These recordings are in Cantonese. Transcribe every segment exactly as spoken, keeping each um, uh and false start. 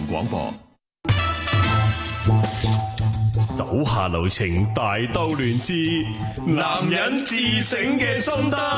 廣播。手下留情，大兜亂之男人自省嘅心得。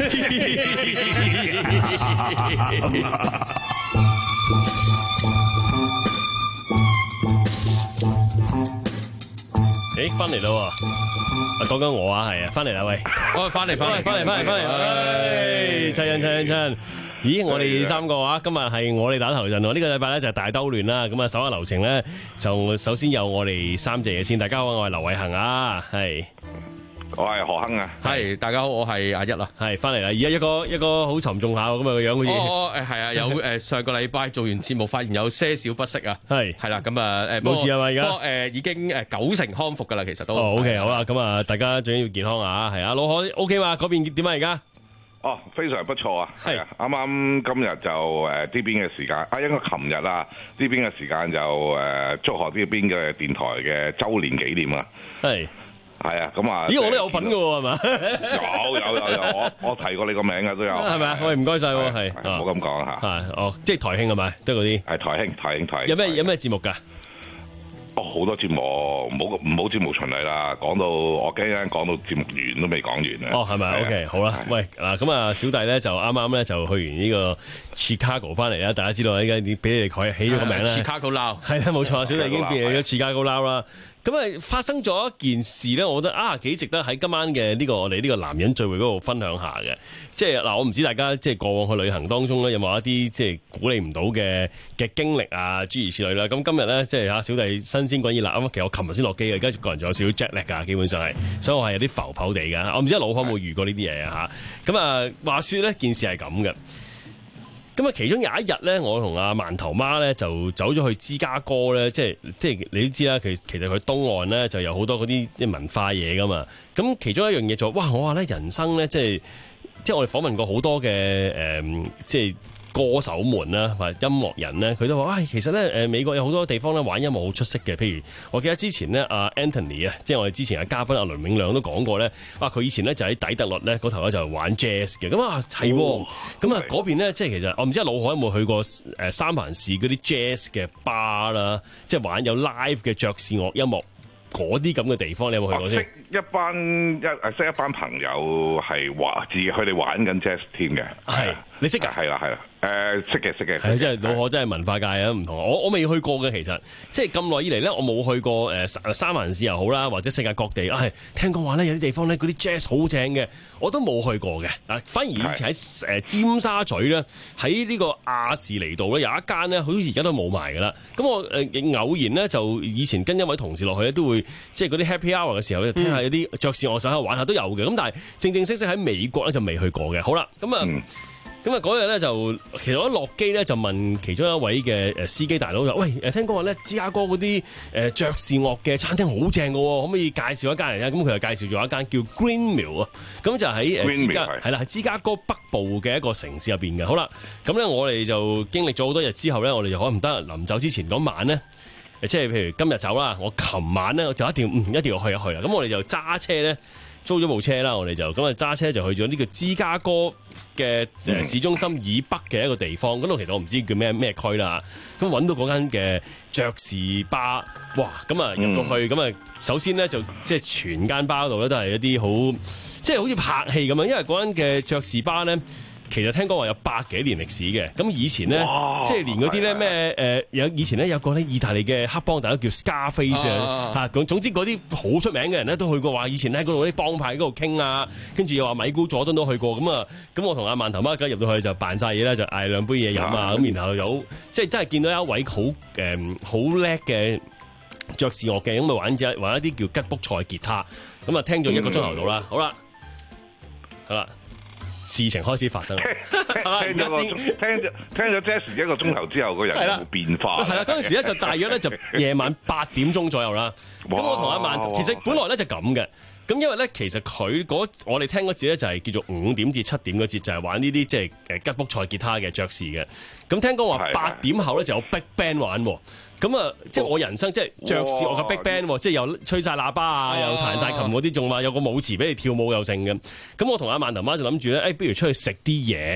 誒，翻嚟啦！講緊我啊，係啊，翻嚟啦，喂， 我翻嚟，翻嚟，翻嚟，翻嚟，翻嚟， 誒，齊人，齊人，齊人。咦，我哋三個啊，今日係我哋打頭陣喎。呢、這個禮拜咧就係大兜亂啦。咁啊，手下留情咧，就首先有我哋三隻嘢先。大家好，我係劉偉恒啊，係， 我係何亨啊， 係，大家好，我係阿一啦， 係翻嚟啦。而家一個一個好沉重下咁啊個樣好似。 哦，誒係啊，有誒上個禮拜做完節目，發現有些少不適啊，係係啦，咁啊誒冇事啊嘛而家， 不過誒已經誒九成康復㗎啦，其實都。 哦 OK 好啦，咁啊大家最緊要健康啊，係啊，老何 OK 嘛？嗰邊點啊而家？ 哦，非常不錯啊！係啊，啱啱今日就誒呢邊嘅時間，啊應該琴日啊呢邊嘅時間就誒祝賀呢邊嘅電台嘅週年紀念啊！係係啊，咁啊， 咦我都有份㗎喎係嘛？ 有有有有，我我提過你個名嘅都有， 係咪啊？喂唔該晒喎，係唔好咁講嚇。 係哦，即係台慶係咪？都係嗰啲係台慶台慶台慶。 有咩有咩節目㗎？ 哦，好多節目，唔好唔好節目循例啦。講到我驚陣講到節目完都未講完咧。 哦，係咪 ？OK，好啦。喂，嗱咁啊，小弟咧就啱啱咧就去完呢個 Chicago 翻嚟啦。大家知道依家已經俾你哋改起咗個名啦。 Chicago Now 係啦，冇錯，小弟已經變咗 Chicago Now啦。咁啊，發生咗一件事咧，我覺得啊幾值得喺今晚嘅呢個我哋呢個男人聚會嗰度分享下嘅。即係嗱，我唔知大家即係過往去旅行當中咧，有冇一啲即係鼓勵唔到嘅嘅經歷啊，諸如此類啦。咁今日咧，即係嚇小弟新鮮滾熱辣啊！其實我琴日先落機嘅，而家個人仲有少少 jet lag 㗎，基本上係，所以我係有啲浮浮地㗎。我唔知老可有冇遇過呢啲嘢啊嚇。咁啊，話説呢件事係咁嘅。咁啊，其中有一日咧，我同阿饅頭媽咧就走咗去芝加哥咧，即係即係你都知啦，其其實佢東岸咧就有好多嗰啲即係文化嘢噶嘛。咁其中一樣嘢就哇，我話咧人生咧即係即係我哋訪問過好多嘅誒、呃，即係歌手們啦，或者音樂人咧，佢都話，唉、哎，其實咧誒美國有好多地方咧玩音樂好出色嘅。譬如我記得之前咧阿 Anthony 啊，即係我哋之前嘅嘉賓阿倫永亮都講過咧，哇！佢以前咧就喺底特律咧嗰頭咧就玩 jazz 嘅。咁啊係，咁啊嗰邊咧即係其實我唔知老海有冇去過誒三藩市嗰啲 jazz 嘅 bar 啦，即係玩有 live 嘅爵士樂音樂嗰啲咁嘅地方，你有冇去過先？ 識一班一誒識一班朋友係話自己佢哋玩緊 jazz 添嘅， 係你識㗎？ 係啦係啦。誒、呃、識嘅識嘅， 係即係老可真係文化界啊唔同，我我未去過嘅，其實即係咁耐以嚟咧，我冇去過誒三藩市又好啦，或者世界各地啊，係聽講話咧有啲地方咧嗰啲 jazz 好正嘅，我都冇去過嘅。嗱，反而以前喺誒尖沙咀咧，喺呢個亞士尼道咧有一間咧，好似而家都冇埋㗎啦。咁我誒偶然咧就以前跟一位同事落去咧，都會即係嗰啲 happy hour 嘅時候咧，聽下有啲爵士樂手喺度玩下都有嘅。咁但係正正式式喺美國咧就未去過嘅。好啦，咁啊。嗯咁啊嗰日咧就，其實我一落機咧就問其中一位嘅誒司機大佬就，喂誒聽講話咧芝加哥嗰啲誒爵士樂嘅餐廳好正㗎喎，可唔可以介紹一間嚟咧？咁佢就介紹咗一間叫 Green Mill 啊，咁就喺誒芝加係啦，係芝加哥北部嘅一個城市入邊嘅。好啦，咁咧我哋就經歷咗好多日之後咧，我哋就可能唔得臨走之前嗰晚咧，即係譬如今日走啦，我琴晚咧就一定要嗯一定要去一去啦。咁我哋就揸車咧。租咗部車啦，我哋就咁啊揸車就去咗呢個芝加哥嘅誒市中心以北嘅一個地方，嗰度其實我唔知叫咩咩區啦。咁揾到嗰間嘅爵士巴，哇！咁啊入到去，咁啊首先咧就即係全間巴度咧都係一啲好，即係好似拍戲咁樣，因為嗰間嘅爵士巴咧。其實聽講話有百幾年歷史嘅，咁以前咧，即係連嗰啲咧咩誒有以前咧有個咧意大利嘅黑幫大佬叫 Scarface 啊，嚇，總總之嗰啲好出名嘅人咧都去過，話以前喺嗰度啲幫派嗰度傾啊，跟住又話米高佐敦都去過，咁啊，咁我同阿饅頭媽梗入到去就扮晒嘢啦，就嗌兩杯嘢飲啊，咁然後有即係真係見到一位好誒好叻嘅爵士樂嘅，咁咪玩隻玩一啲叫吉卜賽吉他，咁啊聽咗一個鐘頭到啦，好啦，好啦。事情開始發生， 聽咗個聽咗聽咗 Jazz 一個鐘頭之後，個人有冇變化？ 係啦，嗰陣時咧就大約咧就夜晚八點鐘左右啦。咁我同阿饅頭其實本來咧就咁嘅。咁因為咧，其實佢嗰我哋聽嗰節咧就係叫做五點至七點嗰節，就係玩呢啲即係誒吉卜賽吉他嘅爵士嘅。咁聽講話八點後咧就有 Big Band 玩喎。咁啊，即係我人生即係爵士樂嘅 Big Band，即係又吹晒喇叭啊，又彈晒琴嗰啲，仲話有個舞池俾你跳舞又剩嘅。咁我同阿饅頭媽就諗住咧，誒，不如出去食啲嘢。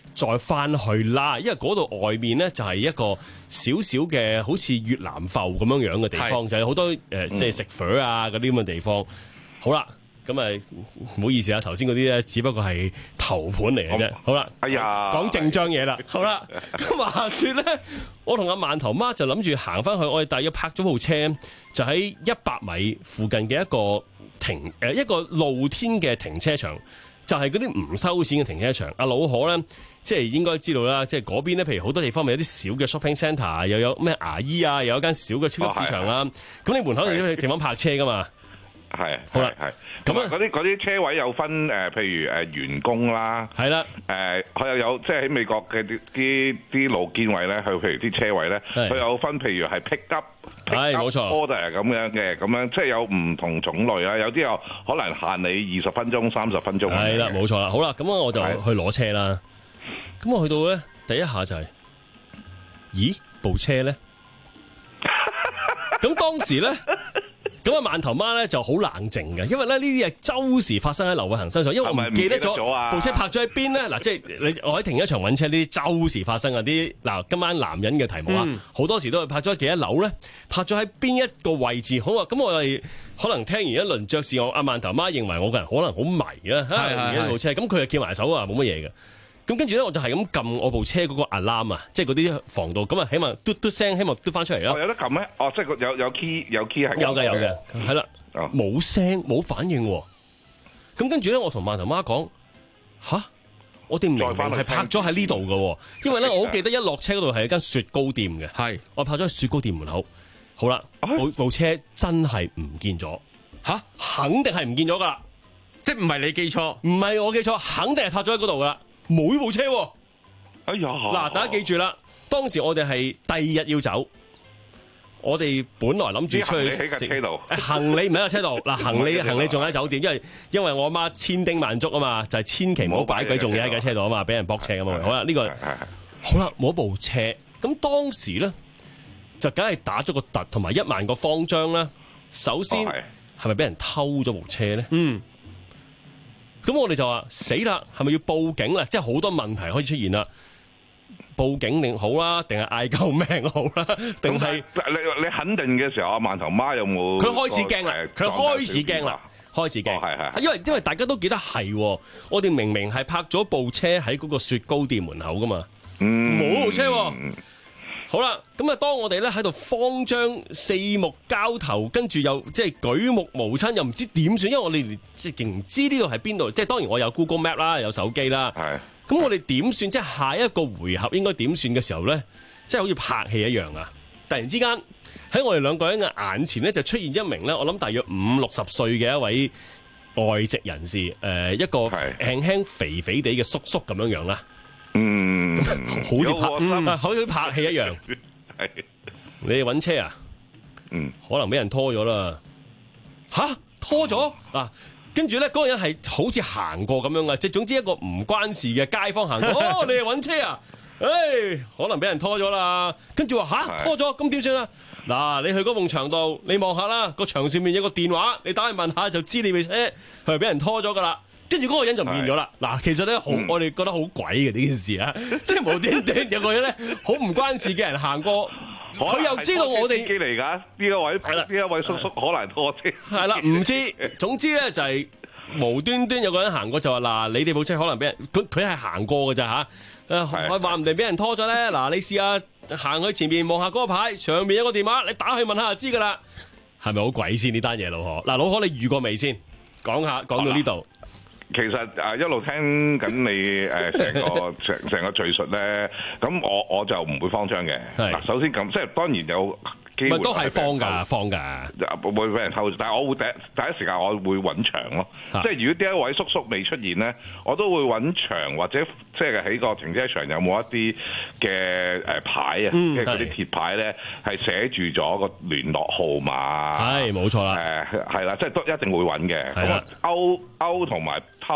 再翻去啦，因為嗰度外面咧就係一個少少嘅好似越南埠咁樣樣嘅地方，就係好多誒即係食粉啊嗰啲咁嘅地方。好啦。咁啊，唔好意思啊，頭先嗰啲咧，只不過係頭盤嚟嘅啫。好啦， 哎呀， 講正章嘢啦。好啦，咁話說咧，我同阿饅頭媽就諗住行翻去，我哋大約泊咗部車，就喺一百米附近嘅一個停誒一個露天嘅停車場，就係嗰啲唔收錢嘅停車場。阿老可咧，即係應該知道啦，即係嗰邊咧，譬如好多地方咪有啲小嘅 shopping centre，又有咩牙醫啊，又有一間小嘅超級市場啦。咁、哦、你門口有啲地方泊車噶嘛？係，好啦，係，咁啊，嗰啲嗰啲車位有分誒、呃，譬如誒、呃、員工啦，係啦，誒佢又有即係喺美國嘅啲啲啲路肩位咧，佢譬如啲車位咧，佢有分譬如係 pick up，係冇錯 order 咁樣嘅，咁樣即係有唔同種類啦，有啲又可能限你二十分鐘、三十分鐘，係啦，冇錯啦，好啦，咁我就去攞車啦，咁我去到咧，第一下就係、是，咦，部車咧，咁當時咧。咁啊，饅頭媽咧就好冷靜嘅，因為咧呢啲嘢周時發生喺劉偉恒身上，因為我唔記得咗部車泊咗喺邊咧。嗱，即係你我喺停車場揾車，呢啲周時發生啊啲嗱，今晚男人嘅題目啊，好、嗯、多時都係泊咗喺幾多樓咧，泊咗喺邊一個位置。好啊，咁我哋可能聽完一輪爵士，我阿饅頭媽認為我個人可能好迷啊，嚇，唔記得部車，咁佢就叫埋手啊，冇乜嘢嘅。咁跟住咧，我就係咁撳我部車嗰個 alarm 啊，即係嗰啲防盜，咁啊，起碼嘟嘟聲，希望嘟翻出嚟咯。有得撳咩？哦，即係有有 key 有 key 係有嘅有嘅，係啦，冇聲冇反應。咁跟住咧，我同饅頭媽講吓，我哋明明係泊咗喺呢度嘅，因為咧我好記得一落車嗰度係一間雪糕店嘅，係我泊咗喺雪糕店門口。好啦，部部車真係唔見咗，吓，肯定係唔見咗噶啦，即係唔係你記錯，唔係我記錯，肯定係泊咗喺嗰度噶啦。冇呢部車，哎呀！嗱，大家記住啦，當時我哋係第二日要走，我哋本來諗住出去食行李喺架車度，行李唔喺架車度，嗱，行李行李仲喺酒店，因為因為我阿媽千叮萬囑啊嘛，就係、是、千祈唔好擺鬼仲嘢喺架車度啊嘛，俾人駁車啊嘛。好啦，呢、這個好啦，冇部車，咁當時咧就梗係打咗個突，同埋一萬個慌張啦。首先係咪俾人偷咗部車咧？嗯。咁我哋就話死啦，係咪要報警啦？即係好多問題開始出現啦。報警定好啦，定係嗌救命好啦？定係你你肯定嘅時候，阿饅頭媽有冇？佢開始驚啦，佢開始驚啦，開始驚。係係、哦，因為因為大家都記得係，我哋明明係泊咗部車喺嗰個雪糕店門口噶嘛，冇、嗯、部車。好啦，咁啊，當我哋咧喺度慌張、四目交投，跟住又即係舉目無親，又唔知點算，因為我哋即係唔知呢度係邊度。即係當然我有 Google Map 啦，有手機啦。係。咁我哋點算？即係下一個回合應該點算嘅時候咧，即係好似拍戲一樣啊！突然之間喺我哋兩個人嘅眼前咧，就出現一名咧，我諗大約五六十歲嘅一位外籍人士，誒、呃，一個輕輕肥肥地嘅叔叔咁樣樣啦。嗯，好似拍，嗯、好似拍戲一樣。係，你哋搵車啊？嗯，可能俾人拖咗啦。吓，拖咗啊？跟住咧，嗰個人係好似行過咁樣嘅，即係總之一個唔關事嘅街坊行過。哦，你哋搵車啊？誒、哎，可能俾人拖咗啦。跟住話吓，拖咗，咁點算啊？嗱，你去嗰埲牆度，你望下啦，個牆上面有個電話，你打去問下就知你部車係咪俾人拖咗噶啦。跟住嗰個人就唔見咗啦。嗱，其實咧好，我哋覺得好鬼嘅呢件事啊，即係無端端有個人咧好唔關事嘅人行過，佢又知道我哋機嚟㗎。呢一位係啦，呢一位叔叔可能拖車。係啦，唔知。總之咧就係無端端有個人行過就話嗱，你哋部車可能俾人，佢佢係行過㗎咋嚇？誒，話唔定俾人拖咗咧。嗱，你試下行去前面望下嗰個牌，上面有個電話，你打去問下就知㗎啦。係咪好鬼先呢單嘢，老何？嗱，老何你遇過未先？講下，講到呢度。其實誒一路聽緊你誒成個成成個敘述咧，咁我我就唔會慌張嘅。嗱，首先咁，即係當然有機會都係慌㗎，慌㗎，會俾人偷。但係我會第一第一時間我會揾牆咯。即係如果呢一位叔叔未出現咧，我都會揾牆或者即係喺個停車場有冇一啲嘅誒牌啊，即係嗰啲鐵牌咧係寫住咗個聯絡號碼。係冇錯啦。誒係啦，即係都一定會揾嘅。咁啊勾勾同埋偷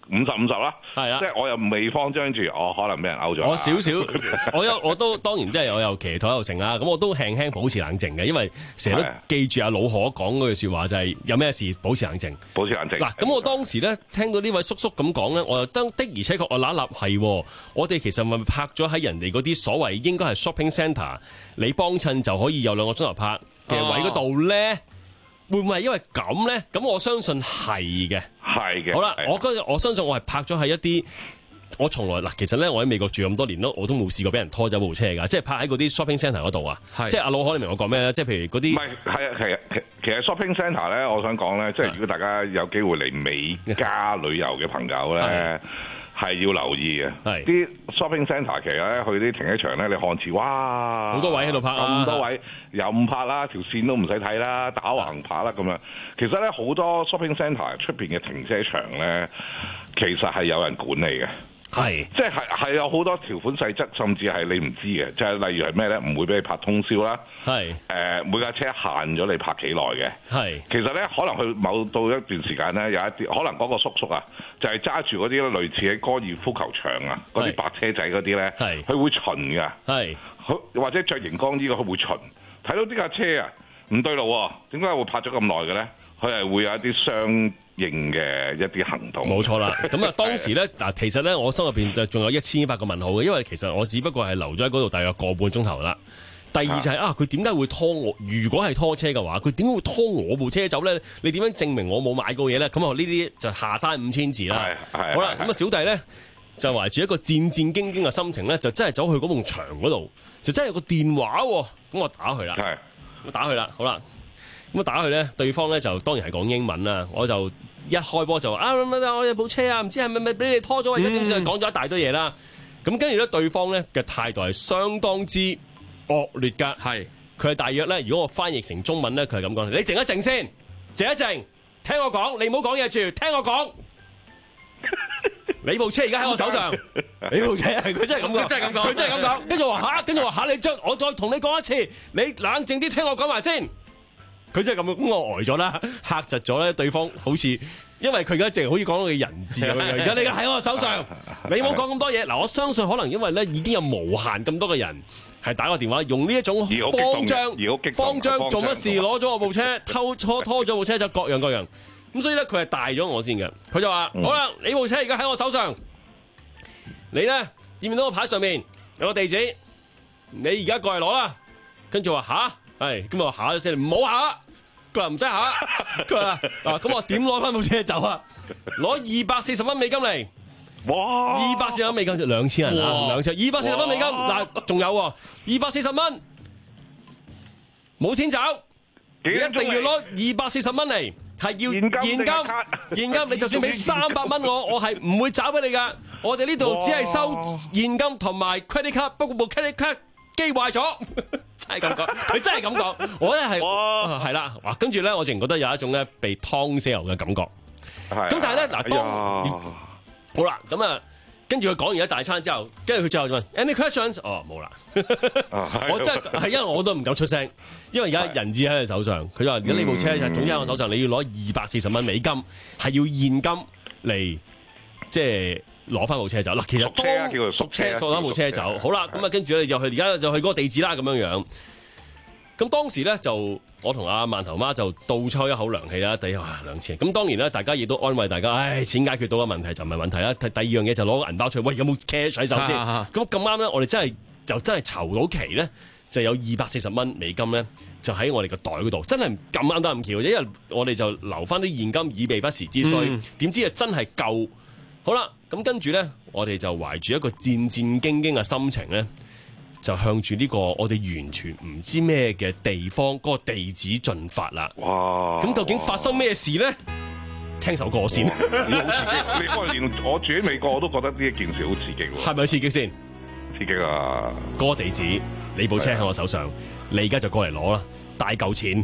五十五十啦， 係啊， 即係我又未慌張住，我可能俾人勾咗。 我少少，我有我都當然即係我有騎台又成啦，咁我都輕輕保持冷靜嘅，因為成日都記住阿老可講嗰句説話就係、是、有咩事保持冷靜， 保持冷靜。 嗱，咁我當時咧聽到呢位叔叔咁講咧，我又得的而且確我揦立係，我哋其實咪拍咗喺人哋嗰啲所謂應該係 shopping centre，你幫襯就可以有兩個鐘頭拍嘅位嗰度咧。哦，會唔會係因為咁咧？咁我相信係嘅， 係嘅。 好啦，我嗰日我相信我係拍咗喺一啲，我從來嗱，其實咧我喺美國住咁多年咯，我都冇試過俾人拖走部車㗎，即係拍喺嗰啲 shopping centre 嗰度啊。即係阿老可，你明我講咩咧？即係譬如嗰啲， 唔係係啊，係啊，其其實 shopping centre 咧，我想講咧，即係如果大家有機會嚟美加旅遊嘅朋友咧，係要留意嘅。係啲 shopping centre 其實咧，去啲停車場咧，你看似哇， 好多位喺度拍啊， 咁多位又唔拍啦，條線都唔使睇啦，打橫拍啦咁樣。其實咧好多 shopping centre 出邊嘅停車場咧，其實係有人管理嘅。係，即係係有好多條款細則，甚至係你唔知嘅，就係例如係咩咧？唔會俾你拍通宵啦。係，誒每架車限咗你拍幾耐嘅。係，其實咧可能去某到一段時間咧，有一啲可能嗰個叔叔啊，就係揸住嗰啲類似喺高爾夫球場啊嗰啲白車仔嗰啲咧，係，佢會巡㗎。係，或者着熒光衣嘅佢會巡，睇到呢架車啊唔對路喎，點解會拍咗咁耐嘅咧？佢係會有一啲相應嘅一啲行動。冇錯啦。咁啊，當時咧嗱，其實咧我心入邊就仲有一千一百個問號嘅，因為其實我只不過係留咗喺嗰度大約個半鐘頭啦。第二就係、是、啊，佢點解會拖我？如果係拖車嘅話，佢點會拖我部車走咧？你點樣證明我冇買過嘢咧？咁啊，呢啲就下山五千字啦。係好啦，咁啊，小弟咧就懷住一個戰戰兢兢嘅心情咧，就真係走去嗰埲牆嗰度，就真係有個電話喎。咁我打佢啦。係。咁打佢啦，好啦。咁打佢咧，對方咧就當然係講英文啦。我就一開波就啊，我有部車啊，唔知係咪咪俾你拖咗，而家點算？講咗一大堆嘢啦。咁跟住咧，對方咧嘅態度係相當之惡劣㗎。係，佢係大約咧，如果我翻譯成中文咧，佢係咁講：你靜一靜先，靜一靜，聽我講，你唔好講嘢住，聽我講。你部車而家喺我手上，你部車係佢真係咁講，佢真係咁講，佢真係咁講。跟住話嚇，跟住話嚇，你將我再同你講一次，你冷靜啲聽我講埋先。佢真係咁樣，咁我呆咗啦，嚇窒咗咧。對方好似，因為佢而家淨係好似講到佢人質咁樣。而家你喺我手上，你冇講咁多嘢。嗱，我相信可能因為咧已經有無限咁多嘅人係打個電話，用呢一種慌張、慌張做乜事攞咗我部車，偷拖拖咗部車就各樣各樣。咁所以咧，佢係大咗我先嘅。佢就話：嗯、好啦，你部車而家喺我手上，你咧見唔見到個牌上面有個地址？你而家過嚟攞啦。跟住話吓。係，咁我下咗車，唔好下。佢話唔使下。佢話嗱，咁我點攞翻部車走啊？攞二百四十蚊美金嚟。哇！二百四十蚊美金就兩千人啊，兩千，二百四十蚊美金。嗱，仲有喎，二百四十蚊，冇錢走，你一定要攞二百四十蚊嚟，係要現金，現金。你就算俾三百蚊我，我係唔會找俾你噶。我哋呢度只係收現金同埋 credit card，不過部 credit card機壞咗。真係咁講，佢真係咁講，我咧係係啦，哇！跟住咧，我淨覺得有一種咧被湯死牛嘅感覺。咁但係咧嗱，當好啦，咁啊，跟住佢講完一大餐之後，跟住佢最後就問 Any questions？ 哦，冇啦。我真係係因為我都唔敢出聲，因為而家人質喺佢手上，佢就話：而家呢部車就總之喺我手上，你要攞二百四十蚊美金，係要現金嚟即係。攞翻部車走嗱，其實當贖車攞翻部車走，好啦，咁啊跟住咧就去而家就去嗰個地址啦，咁樣樣。咁當時咧就我同阿饅頭媽就倒抽一口涼氣啦，抵啊兩千。咁當然咧，大家亦都安慰大家，唉，錢解決到嘅問題就唔係問題啦。第第二樣嘢就攞個銀包出嚟，喂，有冇 cash 喺手先？咁咁啱咧，我哋真係就真係籌到期咧，就有二百四十蚊美金咧，就喺我哋個袋嗰度，真係咁啱得咁巧，因為我哋就留翻啲現金以備不時之需。點、嗯、知啊真係夠。好啦，咁跟住咧，我哋就懷住一個戰戰兢兢嘅心情咧，就向住呢個我哋完全唔知咩嘅地方嗰、嗰個地址進發啦。哇！咁究竟發生咩事咧？聽首歌先。你好刺激！你連我住喺美國我都覺得呢一件事好刺激喎。係咪刺激先？刺激啊！嗰個地址，你部車喺我手上，你而家就過嚟攞啦，大嚿錢。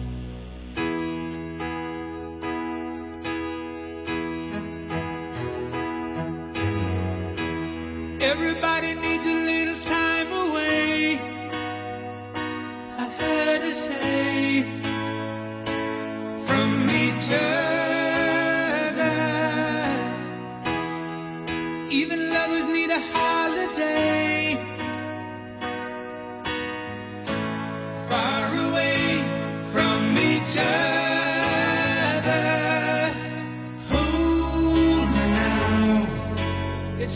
Everybody needs a little time away. I heard her say from each other.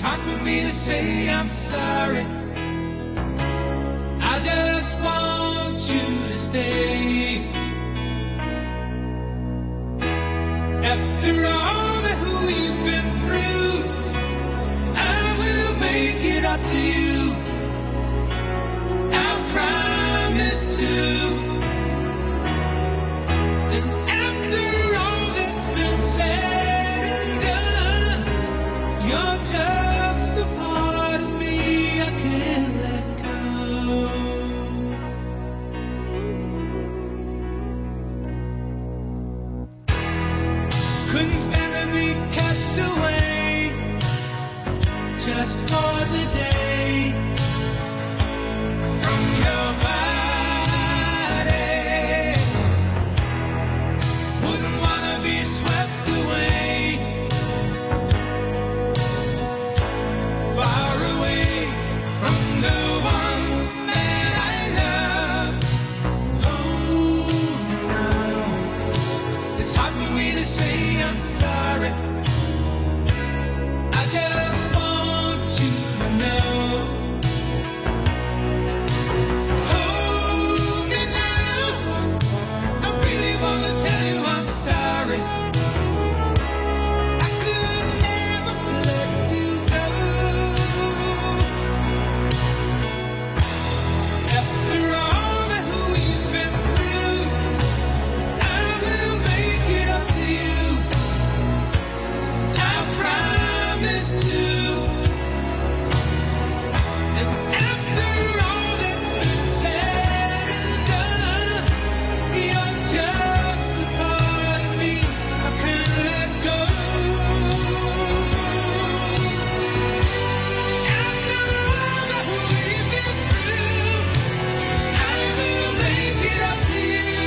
hard for me to say I'm sorry. I just want you to stay. After all that we've been through, I will make it up to you. I'll promise to. And after all that's been said and done, you're just the part of me I can't let go. Couldn't stand to be kept away just for the day from your body. Wouldn't wanna be swept away, far away from the one that I love. Oh, now it's hard for me to say I'm sorry. I just want you to know. Hold me now. I really wanna tell you I'm sorry. I could never let you go. After all that we've been through, I will make it up to you. I promise to. And after all that's been said and done, you're just the part of me I can't let go. After all that we've been through, I will make it up to you.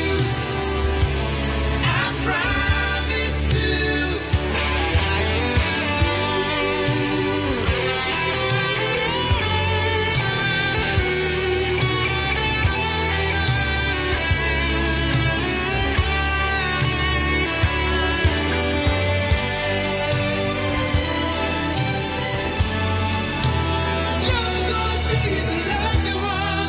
I promise to. You're gonna be the lucky one.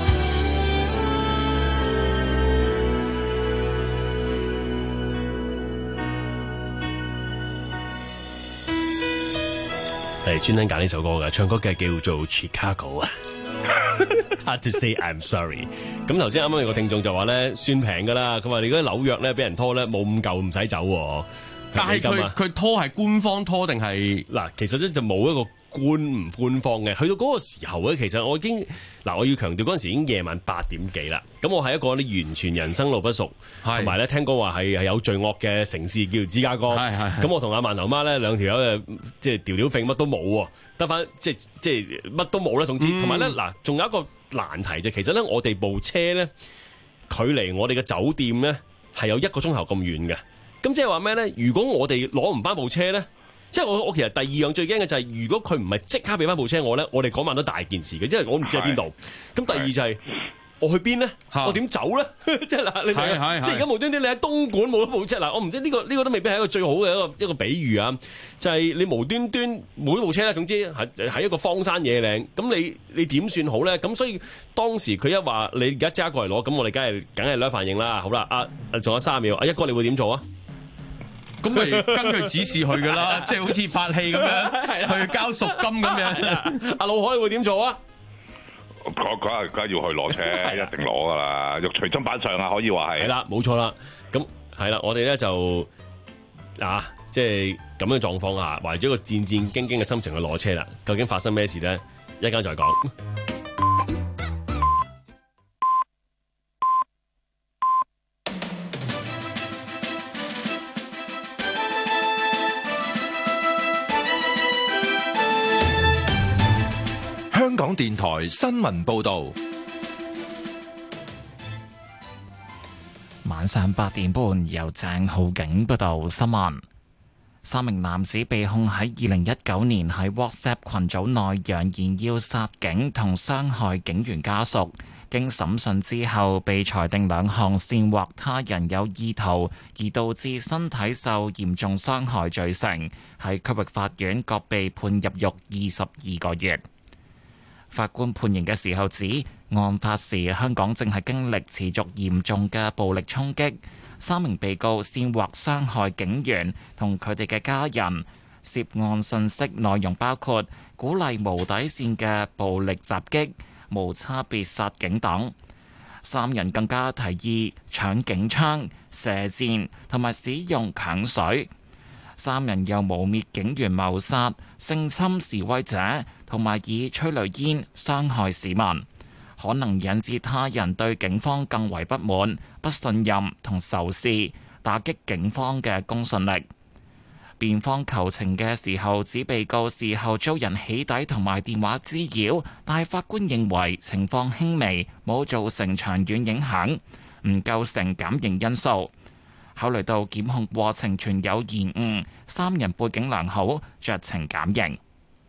係專登揀呢首歌嘅，唱歌嘅叫做 Chicago 啊。Hard to say I'm sorry。咁頭先啱啱有個聽眾就話咧，算平噶啦。佢話你嗰啲紐約咧，俾人拖咧冇咁舊，唔使走喎。 但係佢佢拖係官方拖定係嗱？其實咧就冇一個官唔官方嘅。去到嗰個時候咧，其實我已經嗱，我要強調嗰陣時已經夜晚八點幾啦。咁我係一個你完全人生路不熟，同埋咧聽講話係係有罪惡嘅城市叫芝加哥。咁我同阿萬頭媽咧兩條友誒，即係條條揈乜都冇喎，得翻即係即係乜都冇啦。總之，同埋咧嗱，仲有一個難題就其實咧，我哋部車咧距離我哋嘅酒店咧係有一個鐘頭咁遠嘅。咁即係話咩咧？如果我哋攞唔翻部車咧，即係我我其實第二樣最驚嘅就係，如果佢唔係即刻俾翻部車我咧，我哋嗰晚都大件事嘅，因為我唔知喺邊度。咁第二就係、是、我去邊咧？我點走咧？即係嗱，你明唔明？即係而家無端端你喺東莞冇咗部車嗱，我唔知呢、這個呢、這個都未必係一個最好嘅一個一個比喻啊！就係、是、你無端端冇咗部車咧，總之係喺一個荒山野嶺，咁你你點算好咧？咁所以當時佢一話你而家即刻過嚟攞，咁我哋梗係梗係兩反應啦。好啦，啊仲有三秒，阿一哥你會點做啊？ 咁咪根據指示去噶啦，即係好似拍戲咁樣，去交贖金咁樣。 阿老海你會點做啊？ 嗰嗰日梗係要去攞車，一定攞噶啦，肉隨砧板上啊，可以話係。係啦，冇錯啦。咁係啦，我哋咧就啊，即係咁嘅狀況下，懷咗一個戰戰兢兢嘅心情去攞車啦。究竟發生咩事咧？一陣間再講。 香港電台新聞報道， 晚上八點半由鄭浩景報道新聞。 三名男子被控喺二零一九年喺 WhatsApp 群組內揚言要殺警同傷害警員家屬，經審訊之後被裁定兩項煽惑他人有意圖而導致身體受嚴重傷害罪成，喺區域法院各被判入獄二十二個月。法官判刑嘅時候指，案發時香港正係經歷持續嚴重嘅暴力衝擊。三名被告煽惑傷害警員同佢哋嘅家人，涉案信息內容包括鼓勵無底線嘅暴力襲擊、無差別殺警等。三人更加提議搶警槍、射箭同埋使用鏹水。三人又誣衊警員謀殺、性侵示威者同埋以催淚煙傷害市民，可能引致他人對警方更為不滿、不信任同仇視，打擊警方嘅公信力。辯方求情嘅時候指被告事後遭人起底同埋電話滋擾，但係法官認為情況輕微，冇造成長遠影響，唔構成減刑因素。考慮到檢控過程存有延誤，三人背景良好，酌情減刑。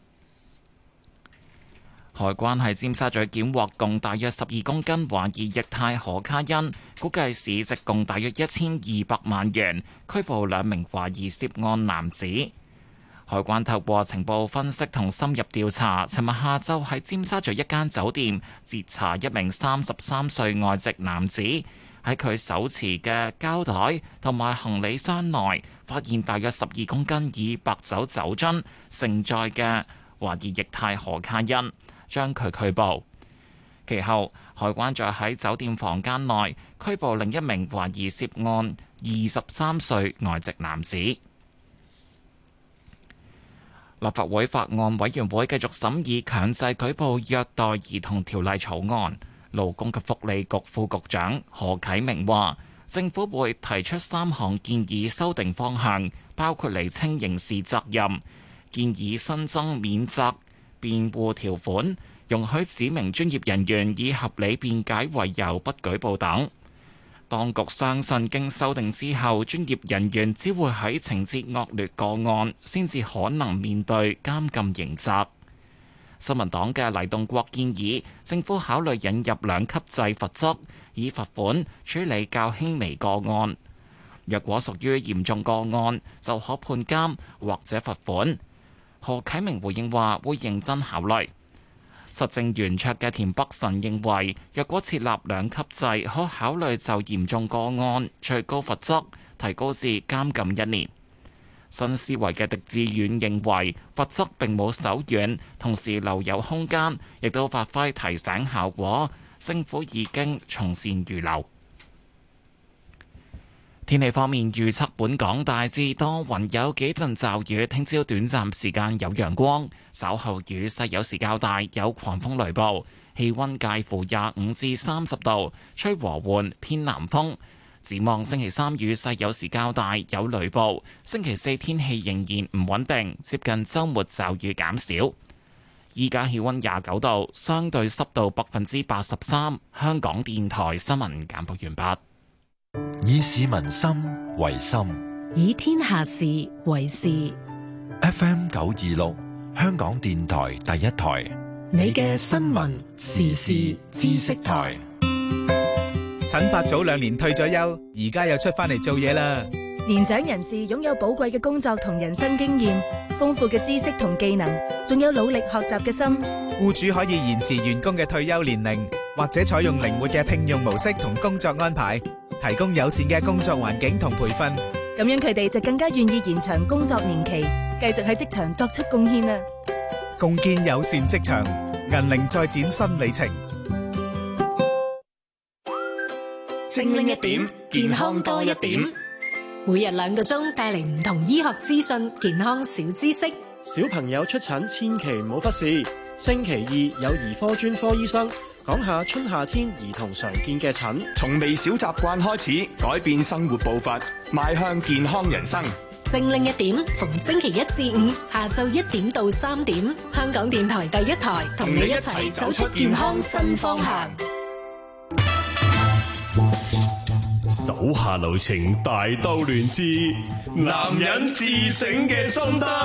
海關喺尖沙咀檢獲共大約十二公斤懷疑液態可卡因，估計市值共大約一千二百萬元，拘捕兩名懷疑涉案男子。海關透過情報分析同深入調查，尋日下晝喺尖沙咀一間酒店截查一名三十三歲外籍男子，喺佢手持嘅膠袋同埋行李箱內，發現大約十二公斤以白酒酒樽盛載嘅懷疑液態可卡因，將佢拘捕。其後，海關再喺酒店房間內拘捕另一名懷疑涉案二十三歲外籍男子。立法會法案委員會繼續審議強制舉報虐待兒童條例草案。勞工及福利局副局長何啟明話，政府會提出三項建議修訂方向，包括釐清刑事責任，建議新增免責辯護條款，容許指明專業人員以合理辯解為由不舉報等。當局相信經修訂之後，專業人員只會喺情節惡劣個案先至可能面對監禁刑責。新民黨嘅黎棟國建議政府考慮引入兩級制罰則，以罰款處理較輕微個案。若果屬於嚴重個案，就可判監或者罰款。何啟明回應話會認真考慮。實政圓桌嘅田北辰認為，若果設立兩級制，可考慮就嚴重個案最高罰則提高至監禁一年。新思維嘅狄志遠認為罰則並冇手軟，同時留有空間，亦都發揮提醒效果。政府已經從善如流。天氣方面預測，本港大致多雲，有幾陣驟雨。聽朝短暫時間有陽光，稍後雨勢有時較大，有狂風雷暴。氣溫介乎廿五至三十度，吹和緩偏南風。展望星期三雨勢有時較大，有雷暴。星期四天氣仍然唔穩定，接近週末驟雨減少。依家氣溫廿九度，相對濕度百分之八十三。香港電台新聞簡報完畢。 以市民心為心， 以天下事為事。 F M 九二六，香港電台第一台， 你嘅新聞時事知識台。 陳伯早兩年退咗休，而家又出翻嚟做嘢啦。 年長人士擁有寶貴嘅工作同人生經驗，豐富嘅知識同技能，仲有努力學習嘅心。 僱主可以延遲員工嘅退休年齡，或者採用靈活嘅聘用模式同工作安排，提供友善嘅工作環境同培訓。 咁樣佢哋就更加願意延長工作年期，繼續喺職場作出貢獻啦。 共建友善職場，銀齡再展新里程。 精靈一點，健康多一點。每日兩個鐘帶嚟唔同醫學資訊、健康小知識。 小朋友出診千祈唔好忽視。星期二有兒科專科醫生講下春夏天兒童常見嘅疹。 從微小習慣開始，改變生活步伐，邁向健康人生。 精靈一點，逢星期一至五下晝一點到三點，香港電台第一台同你一齊走出健康新方向。 手下留情，大兜亂之男人自省嘅心得。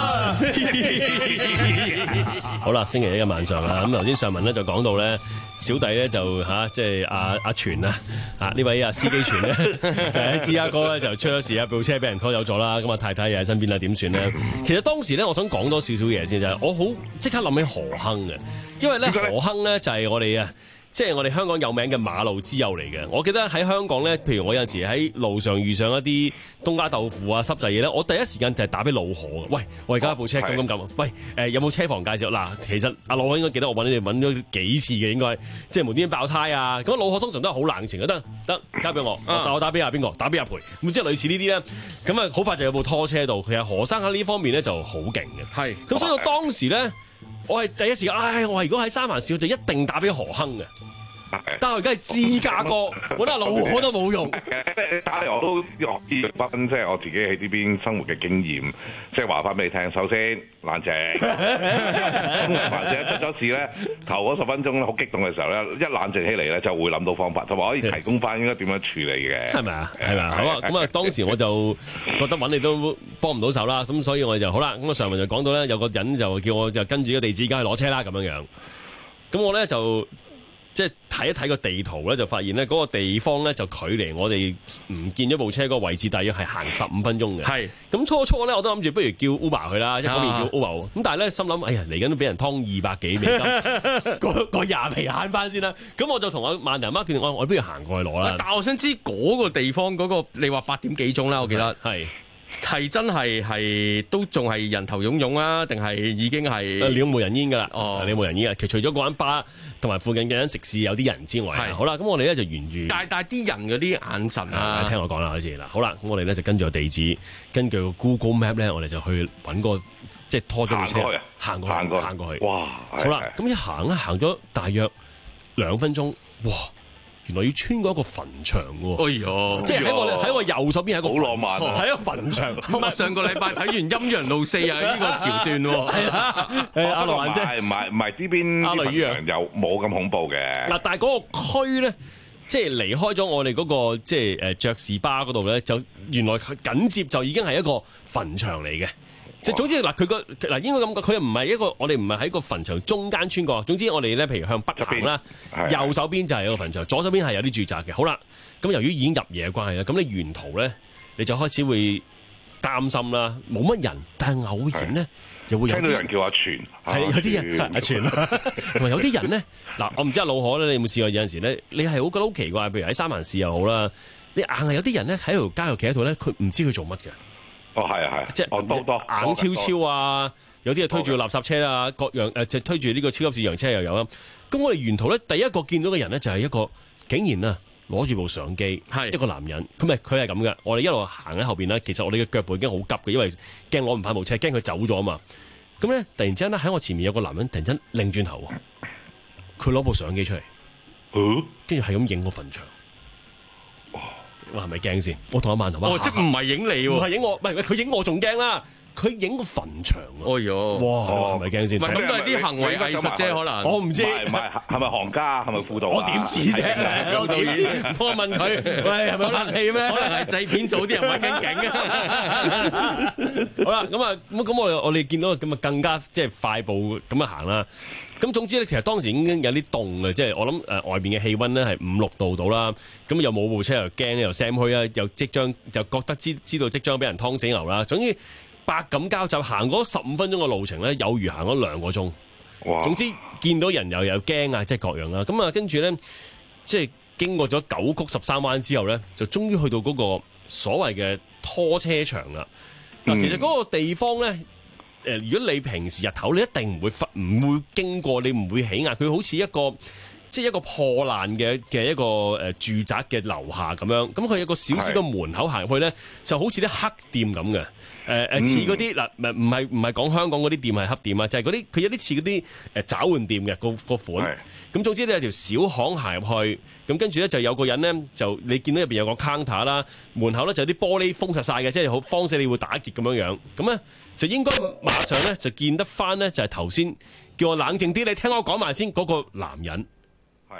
好啦，星期一嘅晚上啦，咁頭先上文咧就講到咧，小弟咧就吓，即係阿阿全啦，啊呢位阿司機全咧就喺芝加哥咧就出咗事啊，部車俾人拖走咗啦，咁啊太太又喺身邊啦，點算咧？其實當時咧，我想講多少少嘢先，就係我好即刻諗起何亨嘅，因為咧何亨咧就係我哋啊。即係我哋香港有名嘅馬路之友嚟嘅。我記得喺香港咧，譬如我有陣時喺路上遇上一啲東家豆腐啊、濕滯嘢咧，我第一時間就係打俾老何嘅。喂，我而家部車咁咁咁，喂，誒、呃、有冇車房介紹？嗱，其實阿老何應該記得我揾你哋揾咗幾次嘅，應該即係無端端爆胎啊。咁老何通常都係好冷情嘅，得得交俾我，我打俾阿邊個，打俾阿培，咁即係類似呢啲咧。咁啊，好快就有部拖車度。其實何生喺呢方面咧就好勁嘅。係，咁所以我當時咧。我係第一時間，唉！我係如果喺三藩市，我就一定打俾何亨嘅。但係我而家係芝加哥，我覺得老何都冇用。 打嚟我都學啲分，即係我自己喺呢邊生活嘅經驗，即係話翻俾你聽。首先冷靜，或者出咗事咧，頭嗰十分鐘好激動嘅時候咧，一冷靜起嚟咧，就會諗到方法，同埋可以提供翻應該點樣處理嘅。係咪啊？係咪啊？好啊！咁啊，當時我就覺得揾你都幫唔到手啦，咁所以我哋就好啦。咁啊，上文就講到咧，有個人就叫我就跟住個地址，梗係攞車啦咁樣樣。咁我咧就。即係睇一睇個地圖咧，就發現咧嗰個地方咧就距離我哋唔見咗部車嗰個位置，大約係行十五分鐘嘅。係咁初初咧，我都諗住不如叫 Uber 去啦，一方面叫 Uber。咁但係咧心諗，哎呀嚟緊都俾人劏二百幾美金，個個廿皮慳翻先啦。咁我就同阿萬人媽決定，我我不如行過去攞啦。 但係我想知嗰個地方嗰、嗰個，你話八點幾鐘啦，我記得係。係真係係都仲係人頭湧湧啊？定係已經係了無人煙㗎啦？哦，了無人煙啊！其實除咗嗰間巴同埋附近嘅食肆有啲人之外，係好啦。咁我哋咧就沿住，但但係啲人嗰啲眼神啊，聽我講啦，好似嗱，好啦。咁我哋咧就跟住個地址，根據個 Google Map 咧，我哋就去揾個即係拖咗部車行過去，行過去，行過去。哇！好啦，咁一行咧，行咗大約兩分鐘，哇！原來要穿過一個墳場喎，哎呀！即係喺我喺我右手邊係一個好浪漫，係一個墳場。 我上個禮拜睇完《陰陽路四》啊，呢個橋段喎。係啦， 誒阿羅蘭姐， 唔係唔係呢邊阿雷宇陽又冇咁恐怖嘅。嗱， 但係嗰個區咧，即係離開咗我哋嗰個即係誒爵士巴嗰度咧，就原來緊接就已經係一個墳場嚟嘅。即係總之嗱，佢個嗱應該咁講，佢又唔係一個，我哋唔係喺個墳場中間穿過。總之我哋咧，譬如向北行啦，右手邊就係一個墳場，左手邊係有啲住宅嘅。好啦，咁由於已經入夜嘅關係啦，咁你沿途咧，你就開始會擔心啦，冇乜人，但係偶然咧又會有聽到人叫阿全， 係有啲人阿全，同埋有啲人咧，嗱我唔知阿老何咧，你有冇試過有陣時咧，你係好覺得好奇怪，譬如喺三藩市又好啦，你硬係有啲人咧喺條街度企喺度咧，佢唔知佢做乜嘅。 哦，係啊，係啊，即係哦，多多硬超超啊！有啲係推住個垃圾車啊，各樣誒，就推住呢個超級市場車又有啦。咁我哋沿途咧，第一個見到嘅人咧，就係一個竟然啊，攞住部相機，係一個男人。咁咪佢係咁嘅。我哋一路行喺後邊咧，其實我哋嘅腳步已經好急嘅，因為驚攞唔翻部車，驚佢走咗啊嘛。咁咧，突然之間咧喺我前面有個男人突然間擰轉頭，佢攞部相機出嚟，跟住係咁影個墳場。我係咪驚先？我同阿萬頭媽， 哦，即唔係影你喎， 唔係影我，唔係佢影我仲驚啦。佢影個墳場啊！ 哎呦， 哇，係咪驚先？ 唔係咁都係啲行為藝術啫，可能我唔知。 唔係係咪行家？係咪輔導？ 我點知啫？我點知？我問佢，喂，係咪好冷氣咩？ 可能係製片組啲人揾緊景啊！ 好啦，咁啊，咁咁我我哋見到咁啊，更加即係快步咁樣行啦。咁總之咧，其實當時已經有啲凍嘅，即係我諗誒外邊嘅氣温咧係五六度到啦。咁又冇部車又驚又 sam 虛啊，又即將就覺得知知道即將俾人劏死牛啦。總之百感交集，行嗰十五分鐘嘅路程咧，有如行咗兩個鐘。哇！總之見到人又有驚啊，即係各樣啦。咁啊，跟住咧，即係經過咗九曲十三彎之後咧，就終於去到嗰個所謂嘅拖車場啦。嗱、嗯，其實嗰個地方咧。誒，如果你平時日頭，你一定唔會忽唔會經過，你唔會起眼。佢好似一個即係一個破爛嘅嘅一個誒住宅嘅樓下咁樣。咁佢有個小小嘅門口行去咧，就好似啲黑店咁嘅。誒誒，似嗰啲嗱，唔唔係唔係講香港嗰啲店係黑店啊，就係嗰啲佢有啲似嗰啲誒找換店嘅個個款。咁總之咧有條小巷行入去，咁跟住咧就有個人咧就你見到入邊有個 counter 啦，門口咧就有啲玻璃封實晒嘅，即係好方死你會打劫咁樣樣。咁咧就應該馬上咧就見得翻咧，就係頭先叫我冷靜啲，你聽我講埋先嗰個男人。係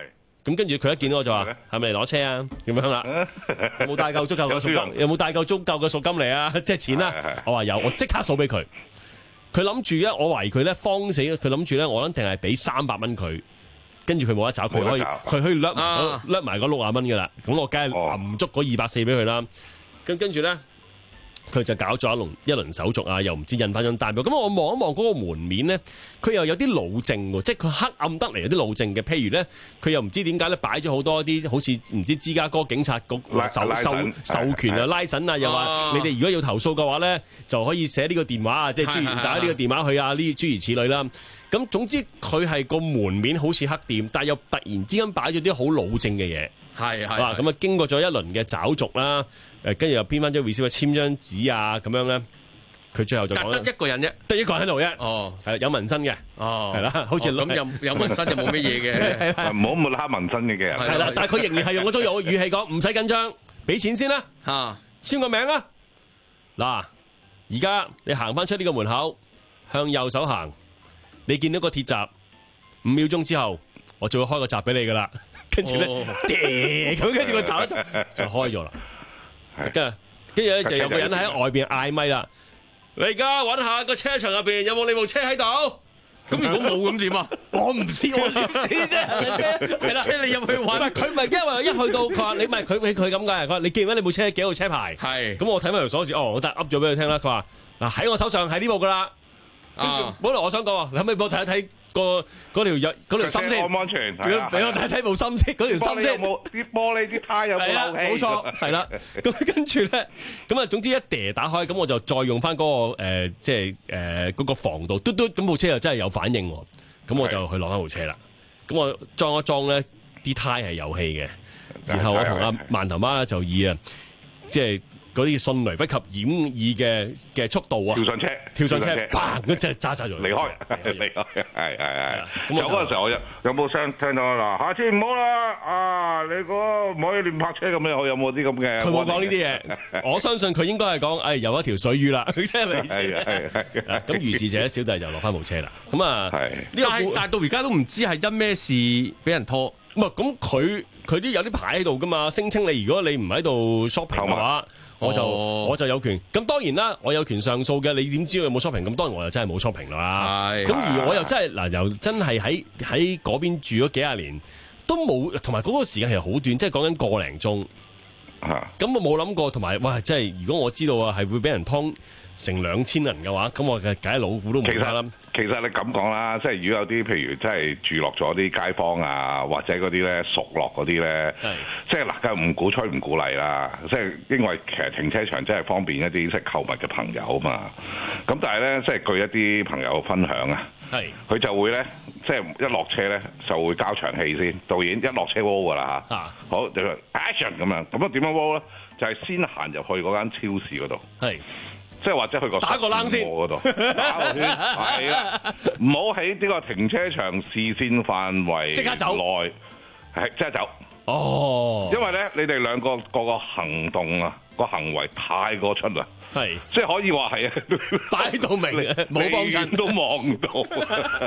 咁跟住佢一見到我就話：係咪嚟攞車啊？咁樣啦，有冇帶夠足夠嘅贖金？有冇帶夠足夠嘅贖金嚟啊？即係錢啦。我話有，我即刻數俾佢。佢諗住咧，我懷疑佢咧慌死，佢諗住咧，我諗定係俾三百蚊佢，跟住佢冇得找，佢可以佢可以掠埋掠埋嗰六廿蚊噶啦。咁我梗係揞足嗰二百四俾佢啦。咁跟住咧。佢就搞咗一輪一輪手續啊，又唔知印翻張單俾我。咁我望一望嗰個門面咧，佢又有啲老正喎，即係佢黑暗得嚟有啲老正嘅。譬如咧，佢又唔知點解咧擺咗好多啲好似唔知芝加哥警察局授授授權啊、拉審啊，又話你哋如果要投訴嘅話咧，就可以寫呢個電話啊，即係諸如打呢個電話去啊，呢諸如此類啦。咁總之佢係個門面好似黑店，但係又突然之間擺咗啲好老正嘅嘢。 係係， 哇！咁啊，經過咗一輪嘅找續啦，誒，跟住又編翻張 receipt 簽張紙啊，咁樣咧，佢最後就講得一個人啫， 得一個人喺度啫。 哦， 係有紋身嘅， 哦， 係啦，好似咁有有紋身就冇乜嘢嘅， 唔好抹黑紋身嘅人。 係啦，但係佢仍然係用嗰種語氣講，唔使緊張，俾錢先啦， 嚇， 簽個名啦。嗱，而家你行翻出呢個門口，向右手行，你見到個鐵閘，五秒鐘之後，我就會開個閘俾你噶啦。跟住咧，咁跟住個閘就就開咗啦。跟住，跟住咧就有個人喺外邊嗌咪啦。你而家揾下個車場入邊有冇你部車喺度？ 咁如果冇咁點啊？ 我唔知，我點知啫？係咪先？係啦， 你入去揾。 唔係佢咪因為一去到佢話你咪佢佢佢咁㗎。佢話你記唔記得你部車幾號車牌？係。咁我睇翻條鎖匙，哦，我得噏咗俾佢聽啦。佢話嗱喺我手上係呢部㗎啦。跟住本來我想講話，你可唔可以幫我睇一睇？個嗰條入嗰條心先， 安唔安全？ 俾我睇睇部心先，嗰條心先。 有冇啲玻璃啲胎有冇漏氣？ 冇錯，係啦。咁跟住咧，咁啊，總之一嗲打開，咁我就再用翻嗰個誒，即係誒嗰個防盜嘟嘟，咁部車又真係有反應喎。咁我就去攞翻部車啦。咁我裝一裝咧，啲胎係有氣嘅。然後我同阿饅頭媽咧就以啊，即係。嗰啲迅雷不及掩耳嘅嘅速度啊！ 跳上車， 跳上車，砰！嗰隻揸揸咗離開，離開，係係係。咁有嗰陣時候，我有有冇聲聽到啦？下次唔好啦，啊！你嗰唔可以亂泊車咁樣，有冇啲咁嘅？ 佢冇講呢啲嘢，我相信佢應該係講，誒有一條水魚啦，即係咪？係係係。咁於是者小弟就落翻部車啦。咁啊，呢個但係到而家都唔知係因咩事俾人拖。 唔係咁，佢佢啲有啲牌喺度噶嘛，聲稱你如果你唔喺度 shopping 嘅話。我就、哦、我就有權，咁當然啦，我有權上訴嘅。你點知道有冇 shopping？咁當然我又真係冇 shopping 啦。咁而我又真係嗱，又真係喺喺嗰邊住咗幾廿年，都冇，同埋嗰個時間係好短，即係講緊個零鐘。咁我冇諗過，同埋哇，真係如果我知道啊，係會俾人劏成兩千人嘅話，咁我嘅梗係老虎都唔怕啦。 其實你咁講啦，即係如果有啲譬如真係住落咗啲街坊啊，或者嗰啲咧熟落嗰啲咧，即係嗱，梗係唔鼓吹唔鼓勵啦。即係因為其實停車場真係方便一啲識購物嘅朋友嘛。咁但係咧，即係據一啲朋友分享啊，佢就會咧，即係一落車咧就會交場戲先。導演一落車 roll 㗎啦嚇，好就 action 咁樣。咁啊點樣 roll 咧？就係先行入去嗰間超市嗰度。係。即係或者去個打個冷先嗰度，打個圈係啦，唔好喺呢個停車場視線範圍即刻走內，係即刻走。哦，因為咧，你哋兩個個個行動啊，個行為太過出啦，係即係可以話係啊， 擺到明，冇幫襯都望到。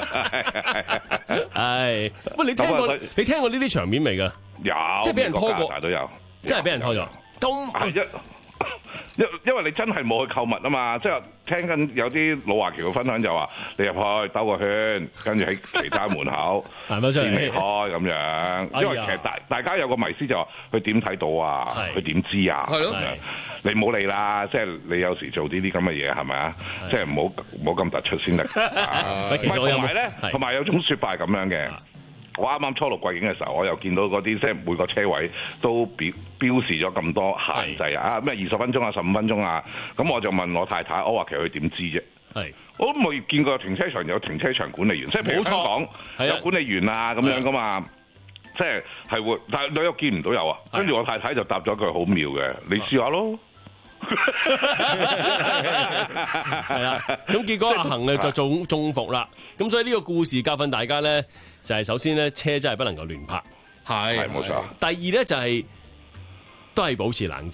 係，喂，你聽過你聽過呢啲場面未㗎？ 有， 即係俾人拖過， 都有， 真係俾人拖咗。 咁因因為你真係冇去購物啊嘛，即係聽緊有啲老華僑嘅分享就話，你入去兜個圈，跟住喺其他門口先離開咁樣。因為其實大大家有個迷思就話，佢點睇到啊？佢點知啊？咁樣你唔好理啦，即係你有時做呢啲咁嘅嘢係咪啊？即係唔好唔好咁突出先得。同埋咧，同埋有種説法係咁樣嘅。我啱啱初六貴境嘅時候，我又見到嗰啲即係每個車位都標標示咗咁多限制啊，咩二十分鐘啊、十五分鐘啊，咁我就問我太太，我話其實佢點知啫？係，我都冇見過停車場有停車場管理員，即係譬如香港有管理員啊咁樣噶嘛，即係係會，但係你又見唔到有啊。跟住我太太就答咗句好妙嘅，你試下咯。 係啦，咁結果阿恒咧就中中伏啦。咁所以呢個故事教訓大家咧，就係首先咧車真係不能夠亂泊， 係冇錯。 第二咧就係都係保持冷靜，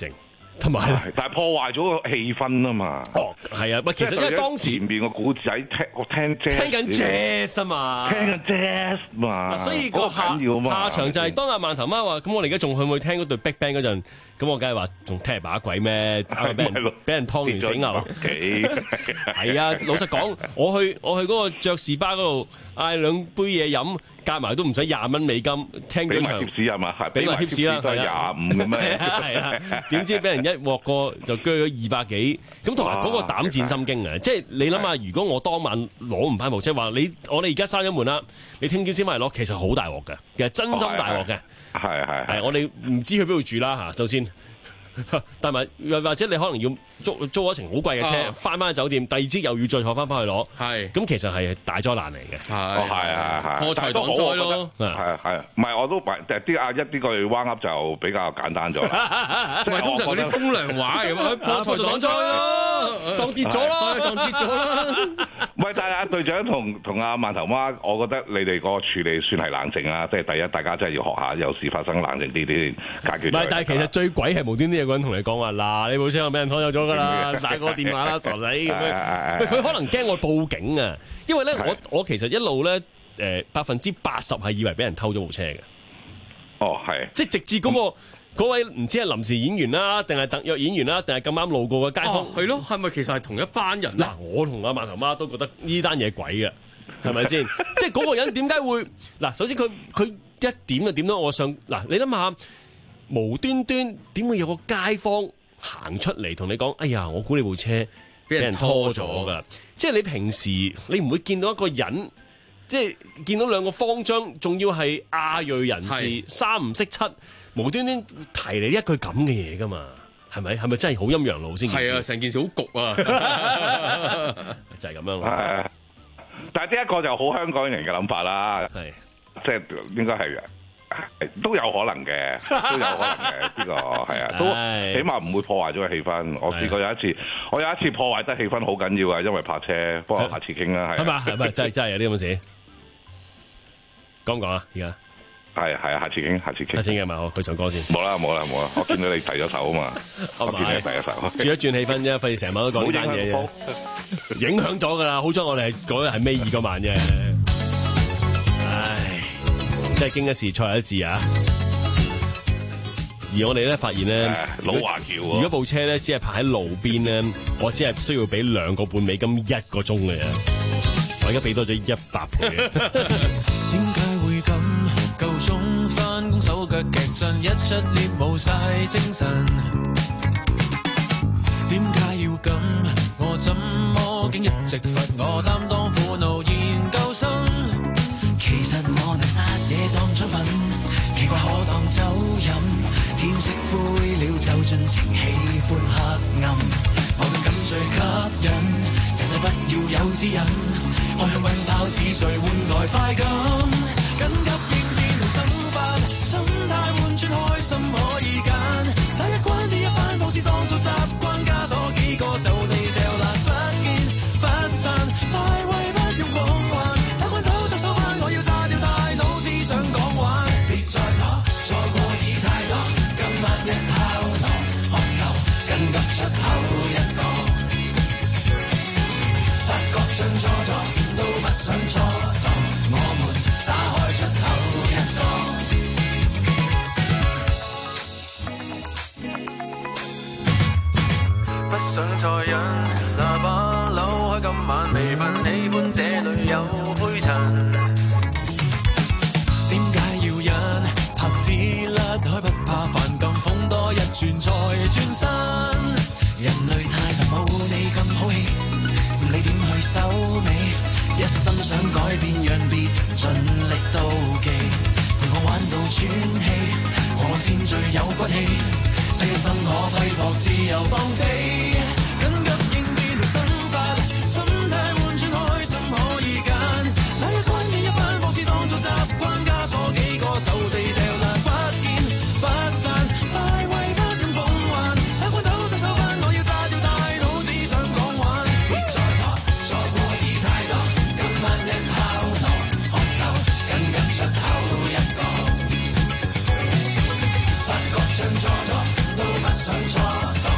同埋， 但係破壞咗個氣氛啊嘛。 哦，係啊，喂，其實因為當時前面個古仔聽我聽 jazz， 聽緊 jazz 啊嘛， 聽緊 jazz 嘛， 所以個下下場就係當阿饅頭媽話，咁我哋而家仲去唔去聽嗰對 Big Band 嗰陣？咁我梗係話仲踢把鬼咩？俾人俾人劏完死牛。係啊，老實講，我去我去嗰個爵士吧嗰度嗌兩杯嘢飲，夾埋都唔使廿蚊美金，聽咗場。俾埋貼士係嘛？俾埋貼士啦，係啊，廿五咁咩？係啊，點知俾人一鑊過就鋸咗二百幾，咁同埋嗰個膽戰心驚啊！即係你諗下，如果我當晚攞唔翻部車，話你我哋而家閂咗門啦，你聽朝先翻嚟攞，其實好大鑊嘅，其實真心大鑊嘅。係係係，我哋唔知去邊度住啦嚇，首先。但係又或者你可能要租租一程好貴嘅車，翻翻去酒店，第二朝又要再坐翻翻去攞，係咁其實係大災難嚟嘅， 係係係係破財擋災咯， 係係，唔係我都啲阿一啲個彎噏就比較簡單咗啦， 唔係通常嗰啲風涼話咁啊，破財擋災咯，當跌咗啦，當跌咗啦， 唔係，但係阿隊長同同阿饅頭媽，我覺得你哋個處理算係冷靜啦，即係第一，大家真係要學下，有事發生冷靜啲啲解決。唔係， 但係其實最鬼係無端端有個人同你講話，嗱，你部車我俾人拖走咗㗎啦，打個電話啦，傻仔咁樣。喂，佢可能驚我報警啊，因為咧，我我其實一路咧，誒百分之八十係以為俾人偷咗部車嘅。 哦，係。即係直至嗰個嗰位唔知係臨時演員啦，定係特約演員啦，定係咁啱路過嘅街坊。 係咯，係咪其實係同一班人？ 嗱，我同阿饅頭媽都覺得呢單嘢鬼嘅，係咪先？即係嗰個人點解會嗱？首先佢佢一點就點到我上嗱，你諗下。無端端點會有個街坊行出嚟同你講：哎呀，我估你部車俾人拖咗㗎。即係你平時你唔會見到一個人，即係見到兩個慌張，仲要係亞裔人士，三唔識七，無端端提你一句咁嘅嘢㗎嘛？係咪？係咪真係好陰陽路先？ 係啊，成件事好焗啊， 就係咁樣咯。 但係呢一個就好香港人嘅諗法啦，係即係應該係。都有可能嘅，都有可能嘅，呢個係啊，都起碼唔會破壞咗個氣氛。我試過有一次，我有一次破壞得氣氛好緊要啊，因為泊車。不過下次傾啦，係。係嘛？ 係咪真係真係有啲咁嘅事？講唔講啊？而家係係啊，下次傾，下次傾。 下次傾嘛，好，去唱歌先。 冇啦冇啦冇啦，我見到你遞咗手啊嘛，我見到你遞咗手。 轉一轉氣氛啫，費事成晚都講呢單嘢啫。影響咗㗎啦，好彩我哋係嗰日係尾二嗰晚啫。唉。即係經一事，錯一字啊！而我哋咧發現咧， 老華僑， 如果部車咧只係泊喺路邊咧，我只係需要俾兩個半美金一個鐘嘅啫。我而家俾多咗一百倍。 點解會咁？夠鐘返工手腳劇震，一出獵冇晒精神。點解要咁？我怎麼竟一直罰我擔當苦惱研究生？其實我能殺嘢當獎品，奇怪可當酒飲。天色灰了就盡情喜歡黑暗，我更感最吸引。人世不要有指引，愛向運炮似誰換來快感？緊急應變同心法，心態換轉開心可以揀。打一關呢一番往事當作習慣，枷鎖幾個就地掉爛，不見不散，快慰不用講話。打關頭就收翻，我要炸掉大腦，只想講玩。別再拖，錯過已太多，今晚一敲鑼，渴求緊急出口一個，發覺唱錯咗都不想蹉跎，我們打開出口一個。不想再忍，喇叭扭開今晚未瞓，喜歡這裏有灰塵。點解要忍？拍子甩開不怕煩，咁風多一轉再轉身。人類太煩，冇你咁好氣，你點去收尾？一心想改變，讓別盡力妒忌，陪我玩到喘氣，我先最有骨氣。一生可揮霍，自由放飛，緊急應變同心法，心態換轉開心可以揀。那一關嘅一番往事當作習慣，枷鎖幾個就地掉爛，不見不散，快慰不用奉還。打關頭伸手翻，我要炸掉大腦，只想講玩。別再拖，錯過已太多，今晚一敲鑼，渴求緊急出口一個，發覺唱錯咗。都不想錯。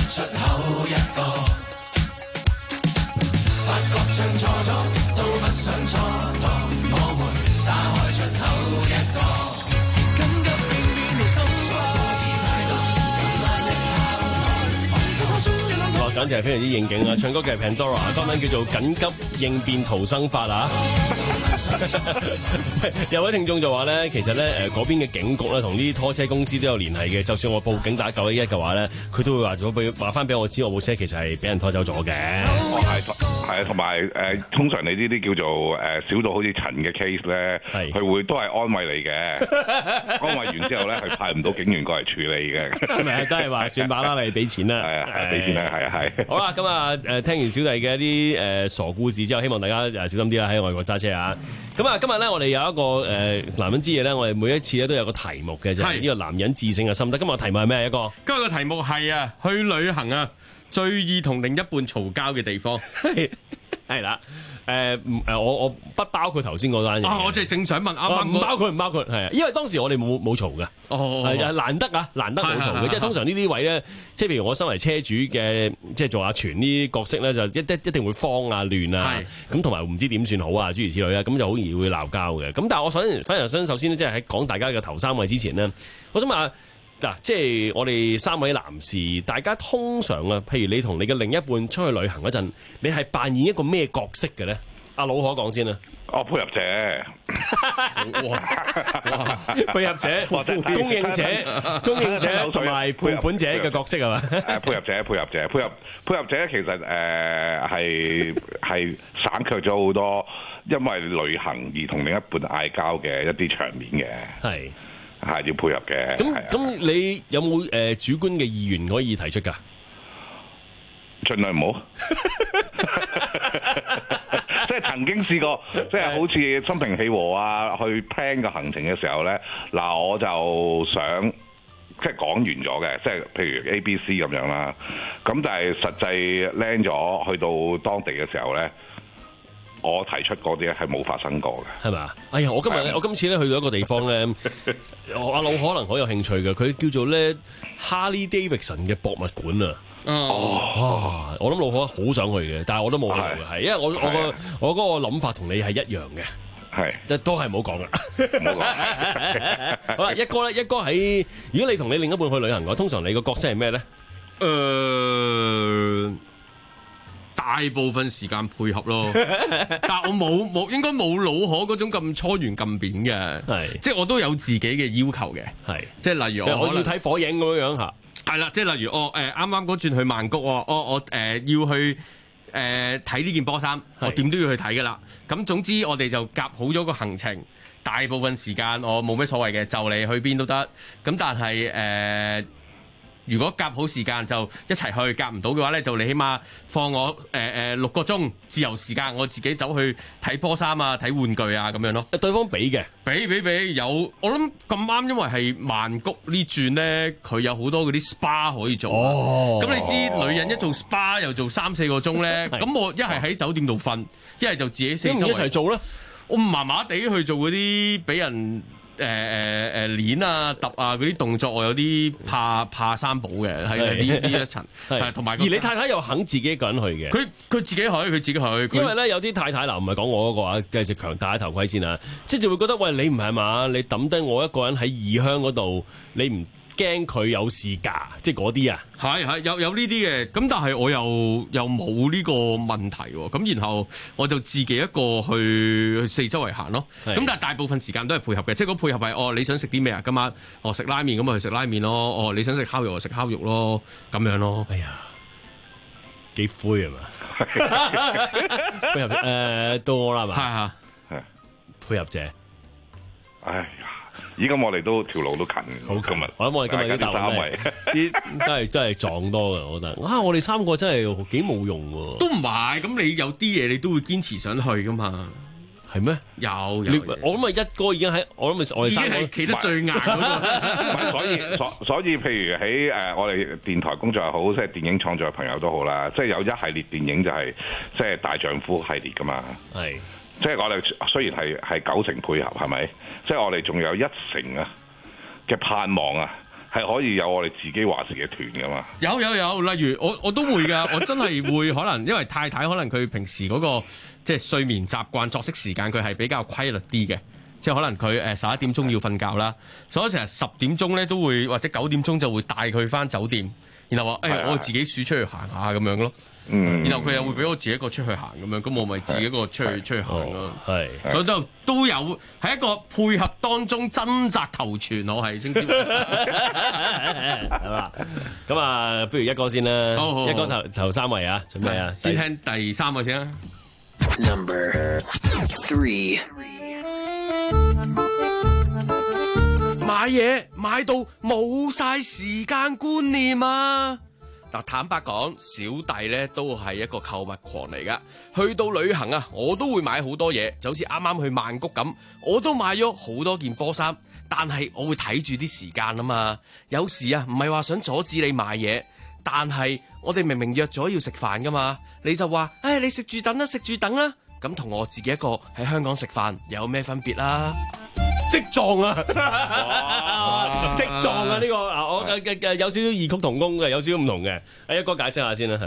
出口一個，發覺唱錯咗都不想蹉跎，我們打開出口一個，緊急應變逃生艙。 哇，簡直係非常之應景啊！唱歌嘅係 Pandora， 歌名叫做《緊急應變逃生法》啊！有位聽眾就話咧，其實咧誒嗰邊嘅警局咧，同呢啲拖車公司都有聯繫嘅。就算我報警打九一一嘅話咧，佢都會話咗俾話翻俾我知，我部車其實係俾人拖走咗嘅。 哦，係係啊，同埋誒，通常你呢啲叫做誒、呃、少到好似陳嘅 case 咧，佢會都係安慰你嘅。安慰完之後咧，佢派唔到警員過嚟處理嘅。 係咪都係話算吧啦，你俾錢啦。 係啊，俾錢啦，係啊，係。 好啦，咁啊誒，聽完小弟嘅一啲誒傻故事之後，希望大家誒小心啲啦，喺外國揸車啊。咁啊，今日咧我哋有一個誒、呃、男人之夜咧，我哋每一次咧都有個題目嘅，就係、是、呢個男人致勝嘅心得。今日題目係咩一個？ 今日個題目係啊，去旅行啊，最易同另一半嘈交嘅地方。 係啦，誒誒，我我不包括頭先嗰單嘢。 啊，我就係正想問，啱啱唔包括唔包括，係啊，因為當時我哋冇冇嘈嘅。 哦， 係啊，難得啊，難得冇嘈嘅，即係通常呢啲位咧，即係譬如我身為車主嘅，即係做阿全呢啲角色咧，就一一一定會慌啊、亂啊，咁同埋唔知點算好啊，諸如此類啦，咁就好易會鬧交嘅。咁但係我想反而想首先咧，即係喺講大家嘅頭三位之前咧，我想問下。嗱，即係我哋三位男士，大家通常啊，譬如你同你嘅另一半出去旅行嗰陣，你係扮演一個咩角色嘅咧？阿老可講先啦。 哦，配合者， 哇，配合者、供應者、供應者同埋付款者嘅角色係嘛？ 誒，配合者、配合者、配合配合者，其實誒係係省卻咗好多，因為旅行而同另一半嗌交嘅一啲場面嘅。係。係要配合嘅。 咁咁，你有冇誒、呃、主觀嘅意願可以提出㗎？ 盡量唔好。即係曾經試過，即係好似心平氣和啊，去 plan 個行程嘅時候咧，嗱我就想即係講完咗嘅，即係譬如 A、B、C 咁樣啦。咁但係實際 land 咗去到當地嘅時候咧，我提出嗰啲咧係冇發生過嘅， 係嘛？哎呀，我今日咧，我今次咧去到一個地方咧，阿老可能好有興趣嘅，佢叫做咧 Harley Davidson 嘅博物館啊。哦，我諗老可好想去嘅，但係我都冇去嘅，係因為我我個我嗰個諗法同你係一樣嘅，係即係都係唔好講啦。好啦，一哥咧，一哥喺如果你同你另一半去旅行嘅話，通常你個角色係咩咧？ 誒、呃。大部分時間配合咯，但係我冇冇應該冇老可嗰種咁搓圓撳扁嘅，係即係我都有自己嘅要求嘅，係即係例如我我要睇火影咁樣樣嚇， 係啦，即係例如我誒啱啱嗰轉去曼谷，我我誒、呃、要去誒睇呢件波衫，我點都要去睇㗎啦。咁總之我哋就夾好咗個行程，大部分時間我冇咩所謂嘅，就你去邊都得。咁但係誒。呃如果夾好時間就一齊去，夾唔到嘅話咧，就你起碼放我誒誒、呃、六個鐘自由時間，我自己走去睇波衫啊、睇玩具啊咁樣咯。 對方俾嘅， 俾俾俾有，我諗咁啱，因為係曼谷呢轉咧，佢有好多嗰啲 S P A 可以做。哦，咁你知女人一做 S P A 又做三四個鐘咧，咁我一係喺酒店度瞓，一係就自己四周圍一齊做咧。 我麻麻地去做嗰啲俾人。誒誒誒鏈啊、揼啊嗰啲動作，我有啲怕怕生保嘅，係呢呢一層，係同埋。而你太太又肯自己一個人去嘅？ 佢佢自己去，佢自己去。 因為咧有啲太太嗱，唔係講我嗰個啊，繼續強戴頭盔先啊，即係就會覺得喂，你唔係嘛？你抌低我一個人喺異鄉嗰度，你唔驚佢有事㗎？即係嗰啲啊？ 係係有有呢啲嘅，咁但係我又又冇呢個問題喎。咁然後我就自己一個去去四周圍行咯。咁但係大部分時間都係配合嘅，即係嗰配合係哦，你想食啲咩啊？今晚哦食拉麵咁咪去食拉麵咯。哦你想食烤肉就食烤肉咯，咁樣咯。 哎呀，幾灰係嘛？配合誒、呃、到我啦係嘛？ 係係配合者。 哎呀！依家我哋都條路都近，好今日。 我諗我哋今日啲答案啲都係真係撞多嘅，我覺得。啊，我哋三個真係幾冇用喎。 都唔係，咁你有啲嘢你都會堅持想去噶嘛？ 係咩？ 有有。 我諗啊，一哥已經喺我諗我哋三個已經係企得最硬嗰個。 所以所所以，譬如喺誒我哋電台工作又好，即係電影創作嘅朋友都好啦，即係有一系列電影就係即係大丈夫系列噶嘛。係。即係我哋雖然係係九成配合，係咪？即係我哋仲有一成啊嘅盼望啊， 係可以有我哋自己話事嘅團噶嘛。 有有有，例如我我都會㗎，我真係會可能因為太太可能佢平時嗰、嗰個即係睡眠習慣、作息時間佢係比較規律啲嘅。即係可能佢誒十一點鐘要瞓覺啦，所以成日十點鐘咧都會或者九點鐘就會帶佢翻酒店，然後話誒、哎、我自己鼠出去行下咁樣咯。嗯，然後佢又會俾我自己一個出去行咁樣，咁我咪自己一個出去出去行咯。係，所以都都有喺一個配合當中掙扎求存，我係稱之為係嘛？咁啊，不如一哥先啦，好好好一哥頭頭三位啊，準備啊， 先聽第三位先啦。 Number three。 買嘢買到冇晒時間觀念啊！嗱，坦白講，小弟咧都係一個購物狂嚟噶。去到旅行啊，我都會買好多嘢，就好似啱啱去曼谷咁，我都買咗好多件波衫。但係我會睇住啲時間啊嘛。有時啊，唔係話想阻止你買嘢，但係我哋明明約咗要食飯噶嘛，你就話，唉，你食住等啦，食住等啦。咁同我自己一個喺香港食飯有咩分別啦？ 即撞啊！即撞啊！呢、呢個啊，我嘅嘅嘅有少少異曲同工嘅，有少少唔同嘅。誒，一哥解釋下先啦。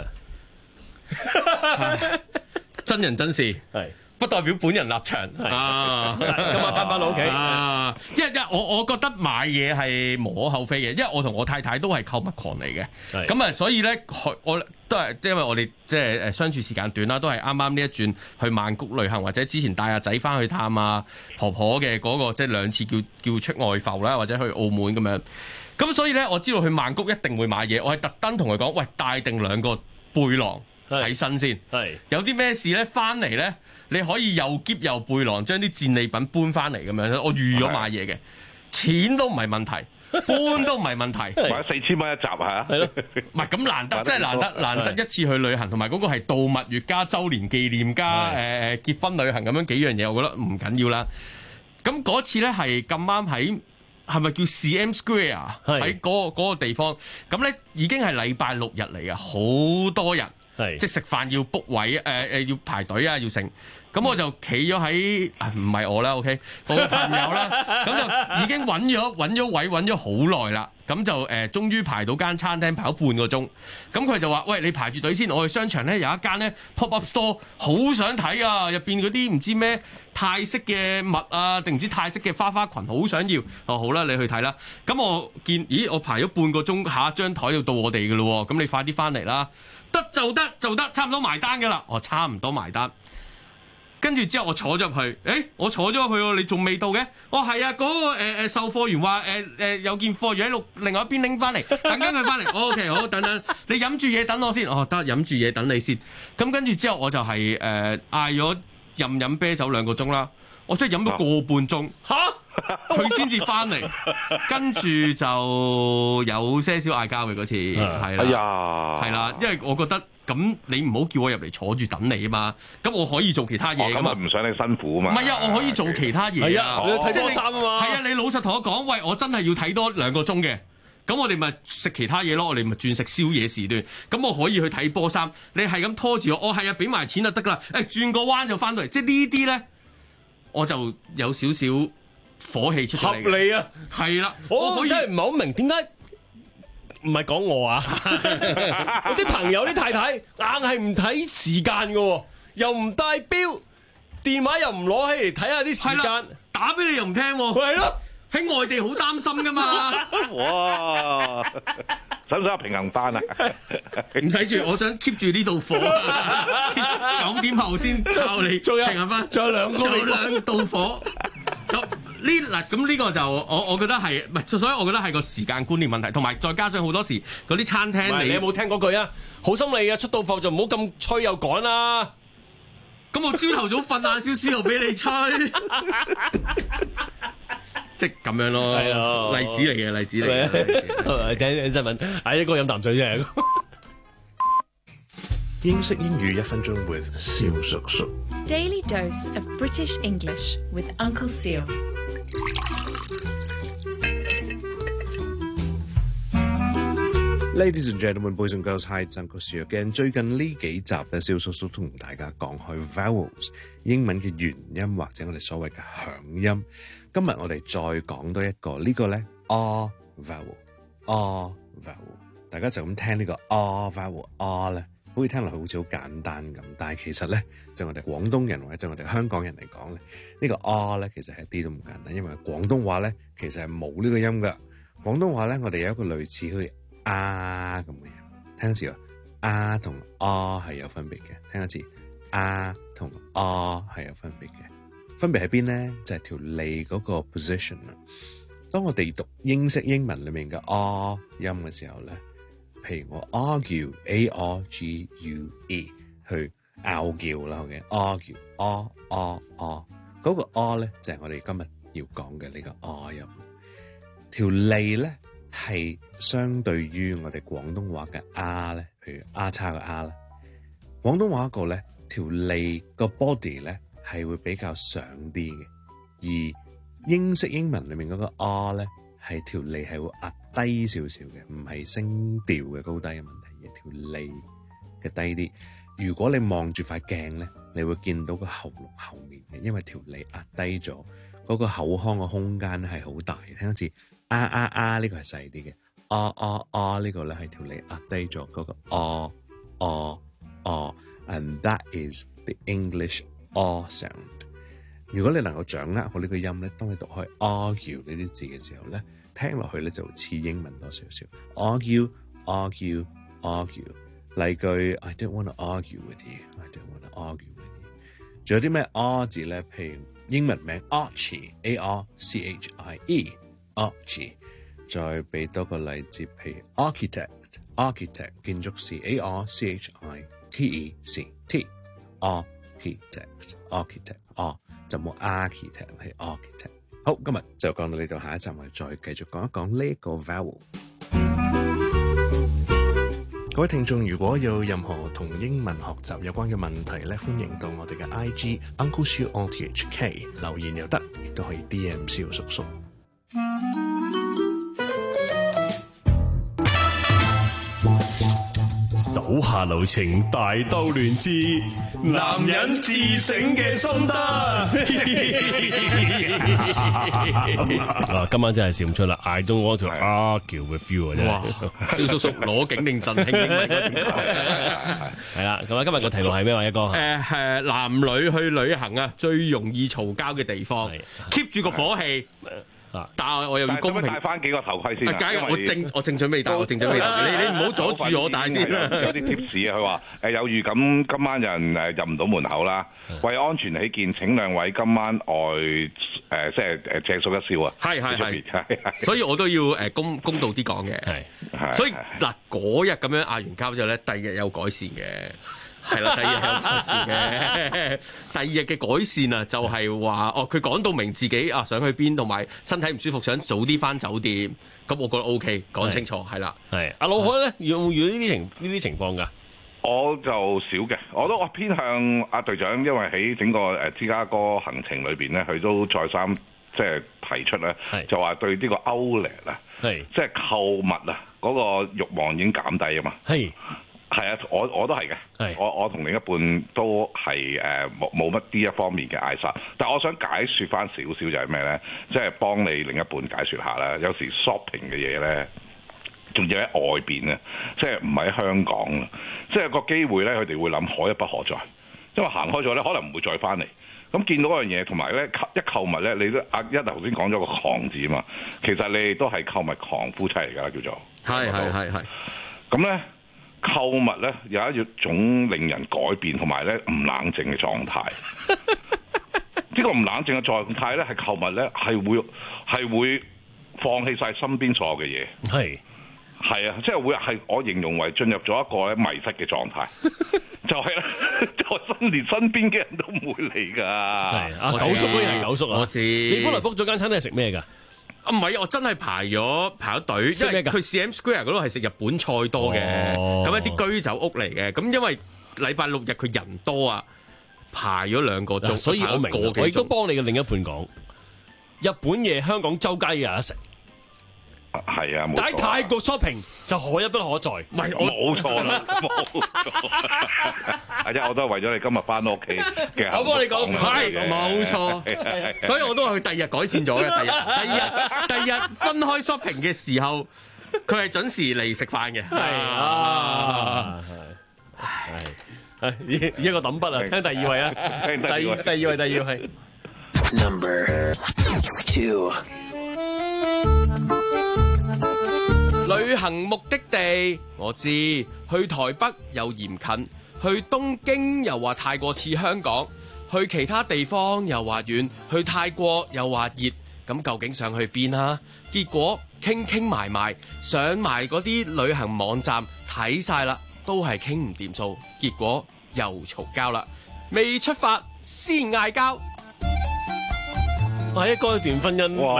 真人真事係。不代表本人立場啊！ 今晚翻返到屋企啊！因為因為我我覺得買嘢係無可厚非嘅，因為我同我太太都係購物狂嚟嘅。咁啊，所以咧，我都係因為我哋即係誒相處時間短啦，都係啱啱呢一轉去曼谷旅行，或者之前帶阿仔翻去探阿婆婆嘅嗰、嗰個，即係兩次叫叫出外埠啦，或者去澳門咁樣。咁所以咧，我知道去曼谷一定會買嘢，我係特登同佢講：喂，帶定兩個背囊喺身先。係有啲咩事咧，翻嚟咧。你可以又篋又背囊，將啲戰利品搬翻嚟咁樣。我預咗買嘢嘅，錢都唔係問題，搬都唔係問題。 買四千蚊一集嚇， 係咯， 唔係咁難得，真係難得，難得一次去旅行，同埋嗰個係度蜜月加週年紀念加誒誒結婚旅行咁樣幾樣嘢，我覺得唔緊要啦。咁嗰次咧係咁啱喺係咪叫 C M Square 喺嗰個嗰個地方？咁咧已經係禮拜六日嚟嘅，好多人。係即係食飯要 book 位，誒、呃、誒要排隊啊，要成。咁我就企咗喺，唔係我啦 ，OK， 我個朋友啦，咁就已經揾咗揾咗位揾咗好耐啦。咁就誒、呃，終於排到間餐廳，排咗半個鐘。咁佢就話：喂，你排住隊先，我去商場咧有一間咧 pop up store，好想睇啊！入邊嗰啲唔知咩泰式嘅襪啊，定唔知泰式嘅花花裙，好想要。哦，好啦，你去睇啦。咁我見，咦，我排咗半個鐘，下一張台要到我哋嘅咯。咁你快啲翻嚟啦！得就得就得，差唔多埋單㗎啦。我差唔多埋單。跟住之後我坐咗入去，誒，我坐咗入去喎，你仲未到嘅？哦，係啊，嗰、那個誒誒、呃、售貨員話誒誒有件貨要喺路另外一邊拎翻嚟，等緊佢翻嚟。O K， 好，等等，你飲住嘢等我先。哦，得，飲住嘢等你先。咁跟住之後我就係誒嗌咗任飲啤酒兩個鐘啦。我真係飲咗個半鐘，嚇，佢先至翻嚟，跟住就有些少嗌交嘅嗰次，係啦，係啦，因為我覺得咁你唔好叫我入嚟坐住等你啊嘛，咁我可以做其他嘢噶嘛， 唔想你辛苦啊嘛， 唔係啊，我可以做其他嘢啊， 你要睇波衫啊嘛， 係啊，你老實同我講，喂，我真係要睇多兩個鐘嘅，咁我哋咪食其他嘢咯，我哋咪轉食宵夜時段，咁我可以去睇波衫，你係咁拖住我，我係啊，俾埋錢就得啦，誒，轉個彎就翻到嚟，即係呢啲咧。我就有少少火氣出嚟， 合理啊， 係啦， 我我真係唔係好明點解唔係講我啊，我啲朋友啲太太硬係唔睇時間嘅，又唔帶錶，電話又唔攞起嚟睇下啲時間， 打俾你又唔聽， 係咯， 喺外地好擔心噶嘛， 哇！使唔使平衡翻啊？ 唔使住，我想 keep 住呢度火，九點後先靠你平衡翻。 仲有兩個， 仲有兩道火。咁呢嗱，咁呢個就我我覺得係，唔係，所以我覺得係個時間觀念問題，同埋再加上好多時嗰啲餐廳，你你有冇聽嗰句啊？好心理啊，出到貨就唔好咁催又趕啦。 咁我朝頭早瞓晏少少又俾你催。即係咁樣咯，例子嚟嘅，例子嚟嘅。 聽聽新聞，嗌一個飲啖水啫。 英式英語一分鐘 with 蕭叔叔。 Daily dose of British English with Uncle Seal。 Ladies and gentlemen, boys and girls, hi, it's Uncle Seal again。最近呢幾集咧，蕭叔叔同大家講開 vowels 英文嘅元音或者我哋所謂嘅響音。今日我哋再講多一個呢個咧 R vowel R vowel。大家就咁聽呢個 R vowel R 咧，好似聽落去好似好簡單咁，但係其實咧對我哋廣東人或者對我哋香港人嚟講咧，呢個 R 咧其實係一啲都唔簡單，因為廣東話咧其實係冇呢個音㗎。廣東話咧我哋有一個類似好似啊咁嘅嘢，聽一次喎，啊同 R 係有分別嘅，聽一次，啊同 R 係有分別嘅，分別喺邊咧？就係條脷嗰個 position 啦。當我哋讀英式英文裏面嘅 R 音嘅時候咧，譬如我 argue A R G U E 去拗撬啦，OK，argue R R R 嗰個 R 咧就係我哋今日要講嘅呢個 R 音。條脷咧係相對於我哋廣東話嘅 R 咧，譬如 R 叉嘅 R 啦，廣東話個咧條脷個 body 咧係會比較上啲嘅，而英式英文裏面嗰個 R 咧係條脷係會壓低少少嘅，唔係聲調嘅高低嘅問題，而條脷嘅低啲。如果你望住塊鏡咧，你會見到個喉嚨後面嘅，因為條脷壓低咗，嗰、那個口腔嘅空間係好大。聽一次啊啊啊，呢個係細啲嘅，啊啊啊呢個咧係條脷壓低咗，嗰、那個啊啊啊 and that is the English R sound。如果你能夠掌握好呢個音咧，當你讀開 argue 呢啲字嘅時候咧，聽落去咧就似英文多少少。argue argue argue， 例句 I don't want to argue with you， I don't want to argue with you。仲有啲咩 R 字咧？譬如英文名 Archie A R C H I E Archie。再俾多個例子，譬如 architect architect 建築師 A R C H I T E C T architect architect R。就冇 architect 係 architect。好，今日就講到呢度，下一集我哋再繼續講一講呢一個 vowel。各位聽眾，如果有任何同英文學習有關嘅問題咧，歡迎到我哋嘅 I G Uncle Siu O T H K 留言又得，亦都可以 D M 蕭叔叔。 手下留情，大兜亂之，男人自省嘅心得。啊，今晚真係笑唔出啦 ！I don't want to argue with you 啊！真係， 哇，蕭叔叔攞景定振興英文嗰點係啦，咁啊，今日個題目係咩話？一哥誒誒，男女去旅行啊，最容易嘈交嘅地方 ，keep 住個火氣。但係我又要公平， 戴翻幾個頭盔先。 梗係我正我正準備戴，我正準備戴。你你唔好阻住我戴先。 有啲 tips 啊，佢話誒有預感今晚有人誒入唔到門口啦。為安全起見，請兩位今晚外誒即係誒借宿一宵啊。 係係係。所以我都要誒公公道啲講嘅。係。所以嗱嗰日咁樣嗌完交之後咧，第二日有改善嘅。係啦，第二日有改善嘅。第二日嘅改善啊，就係話哦，佢講到明自己啊想去邊，同埋身體唔舒服，想早啲翻酒店。咁我覺得 O K， 講清楚係啦。係阿老海咧，有冇遇到呢啲情呢啲情況㗎？ 我就少嘅，我都我偏向阿隊長，因為喺整個誒芝加哥行程裏邊咧，佢都再三即係提出咧，就話對呢個 outlet 啊，即係購物啊嗰個慾望已經減低啊嘛。係。係啊，我我都係嘅，我我同另一半都係誒冇冇乜呢一方面嘅嗌殺，但係我想解説翻少少就係咩咧？即係幫你另一半解説下啦。有時 shopping 嘅嘢咧，仲要喺外邊咧，即係唔喺香港，即係個機會咧，佢哋會諗可一不可再，因為行開咗咧，可能唔會再翻嚟。咁見到嗰樣嘢，同埋咧一購物咧，你都阿一頭先講咗個狂字啊嘛，其實你哋都係購物狂夫妻嚟㗎啦，叫做係係係係。咁咧。購物咧有一種令人改變同埋咧唔冷靜嘅狀態。呢個唔冷靜嘅狀態咧，係購物咧係會係會放棄晒身邊所有嘅嘢。係係啊，即係會係我形容為進入咗一個咧迷失嘅狀態。就係、是、啦，就身連身邊嘅人都唔會嚟㗎。係啊，九叔嗰日係九叔啊。我知。你本來 book 咗間餐廳係食咩㗎？啊唔係，我真係排咗排咗隊，因為佢 C M Square 嗰度係食日本菜多嘅，咁、哦、一啲居酒屋嚟嘅。咁因為禮拜六日佢人多啊，排咗兩個鐘，所以我明。我亦都幫你嘅另一半講，日本嘢香港周街有得食。係啊，但喺泰國 shopping 就可一不可再。唔係我冇錯啦，冇錯。阿姐，我都係為咗你今日翻到屋企嘅。我幫你講，係冇錯。所以我都係去第二日改善咗嘅。第二日，第二日，第二日分開 shopping 嘅時候， 佢係準時嚟食飯嘅。 係啊，係係係一個抌筆啊！聽第二位啊，第二第二位第二位。 Number two。 旅行目的地我知，去台北又嫌近，去東京又話太過似香港，去其他地方又話遠，去泰國又話熱，咁究竟想去邊啊？結果傾傾埋埋，上埋嗰啲旅行網站睇晒啦，都係傾唔掂數，結果又嘈交啦，未出發先嗌交。 哇！一個段婚姻， 哇！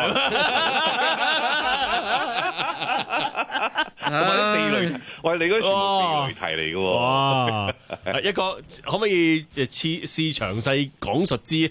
我啲地雷，喂，你嗰啲全部地雷題嚟嘅喎。 哇！一個可唔可以誒試試詳細講述之？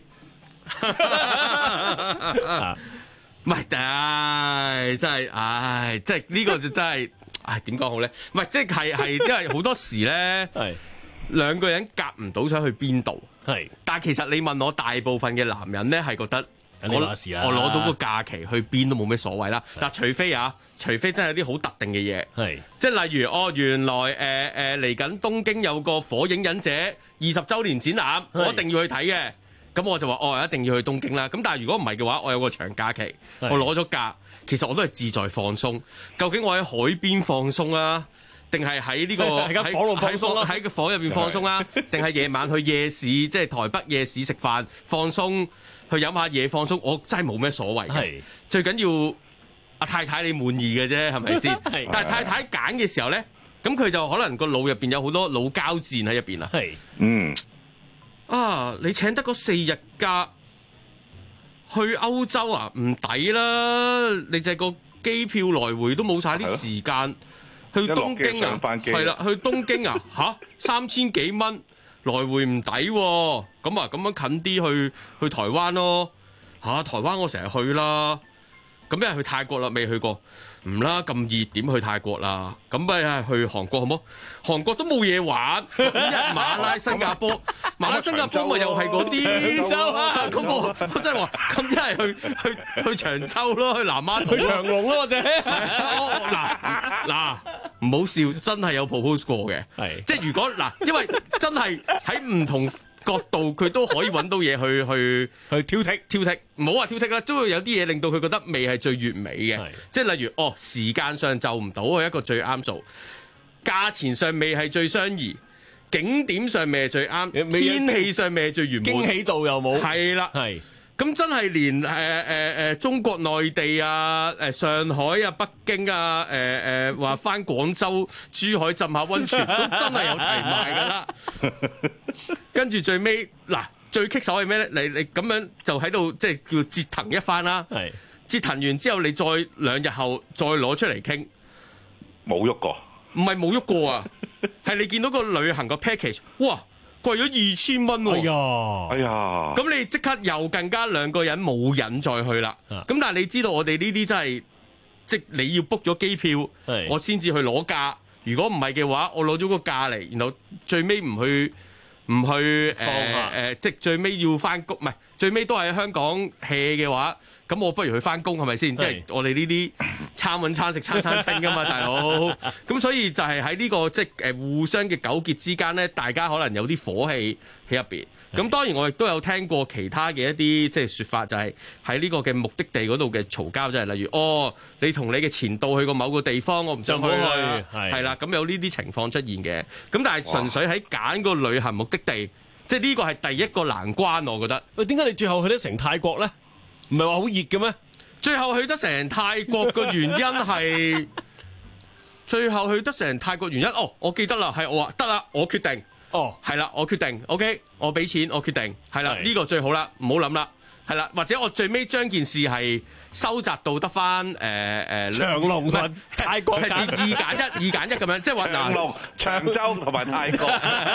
唔係，唉，真係，唉，即係呢個就真係，唉，點講好咧？唔係，即係係因為好多時咧，係兩個人夾唔到想去邊度，係。但係其實你問我，大部分嘅男人咧係覺得。我我攞到個假期去邊都冇咩所謂啦。嗱，除非啊，除非真係有啲好特定嘅嘢，係即係例如哦，原來誒誒嚟緊東京有個火影忍者二十週年展覽，我一定要去睇嘅。咁我就話哦，一定要去東京啦。咁但係如果唔係嘅話，我有個長假期，我攞咗假，其實我都係志在放鬆。究竟我喺海邊放鬆啊，定係喺呢個喺間房度放鬆啊？喺個房入邊放鬆啊？定係夜晚去夜市，即係台北夜市食飯放鬆？去飲下嘢放鬆，我真係冇咩所謂嘅。最緊要阿太太你滿意嘅啫，係咪先？但係太太揀嘅時候咧，咁佢就可能個腦入邊有好多腦交戰喺入邊啦。係，嗯，啊，你請得嗰四日假去歐洲啊，唔抵啦！你就係個機票來回都冇晒啲時間去東京啊，係啦，去東京啊，吓三千幾蚊。來回唔抵喎，咁啊咁樣近啲去去台灣咯嚇、啊，台灣我成日去啦，咁一係去泰國啦，未去過，唔啦咁熱點去泰國啦，咁咪係去韓國好冇？韓國都冇嘢玩，一馬拉新加坡，馬拉新加坡咪又係嗰啲長洲啊，咁我我真係話，咁一係去去去長洲咯，去南丫島， 去長隆咯或者， 嗱嗱。唔好笑，真係有 propose 過嘅，係即係如果嗱，因為真係喺唔同角度，佢都可以揾到嘢去去去挑剔挑剔，唔好話挑剔啦，都會有啲嘢令到佢覺得未係最完美嘅，即係例如哦，時間上就唔到係一個最啱數，價錢上未係最相宜，景點上未係最啱，天氣上未係最圓滿， 驚喜度又冇， 係啦，係。咁真係連誒誒誒中國內地啊、誒上海啊、北京啊、誒誒話返廣州、珠海浸下温泉都真係有提埋㗎啦。跟住最尾嗱，最棘手係咩咧？你你咁樣就喺度即係叫折騰一番啦。係折騰完之後，你再兩日後再攞出嚟傾， 冇喐過。 唔係冇喐過啊，係你見到個旅行個 package， 哇！貴咗二千蚊喎！ 哎呀， 哎呀！ 咁你即刻又更加兩個人冇癮再去啦。咁、啊、但係你知道我哋呢啲真係，即係你要 book 咗機票，我先至去攞假。如果唔係嘅話，我攞咗個假嚟，然後最尾唔去唔去誒誒、呃呃，即係最尾要翻工，唔係最尾都係喺香港 hea 嘅話，咁我不如去翻工係咪先？即係我哋呢啲餐揾餐食餐餐清噶嘛，大佬。咁所以就係喺呢個即係誒互相嘅糾結之間咧，大家可能有啲火氣喺入邊。咁當然我亦都有聽過其他嘅一啲即係説法，就係喺呢個嘅目的地嗰度嘅嘈交，即係例如哦，你同你嘅前度去過某個地方，我唔想去啦，係啦，咁有呢啲情況出現嘅。咁但係純粹喺揀個旅行目的地，即係呢個係第一個難關，我覺得。 喂，點解你最後去得成泰國咧？唔係話好熱嘅咩？ 最後去得成泰國嘅原因係，最後去得成泰國原因，哦，我記得啦，係我話得啦，我決定。哦，係啦，我決定 ，OK，我俾錢，我決定，係啦，呢個最好啦，唔好諗啦，係啦，或者我最尾將件事係收窄到得翻誒誒長隆同泰國二二揀一，二揀一咁樣，即係話長隆、長洲同埋泰國，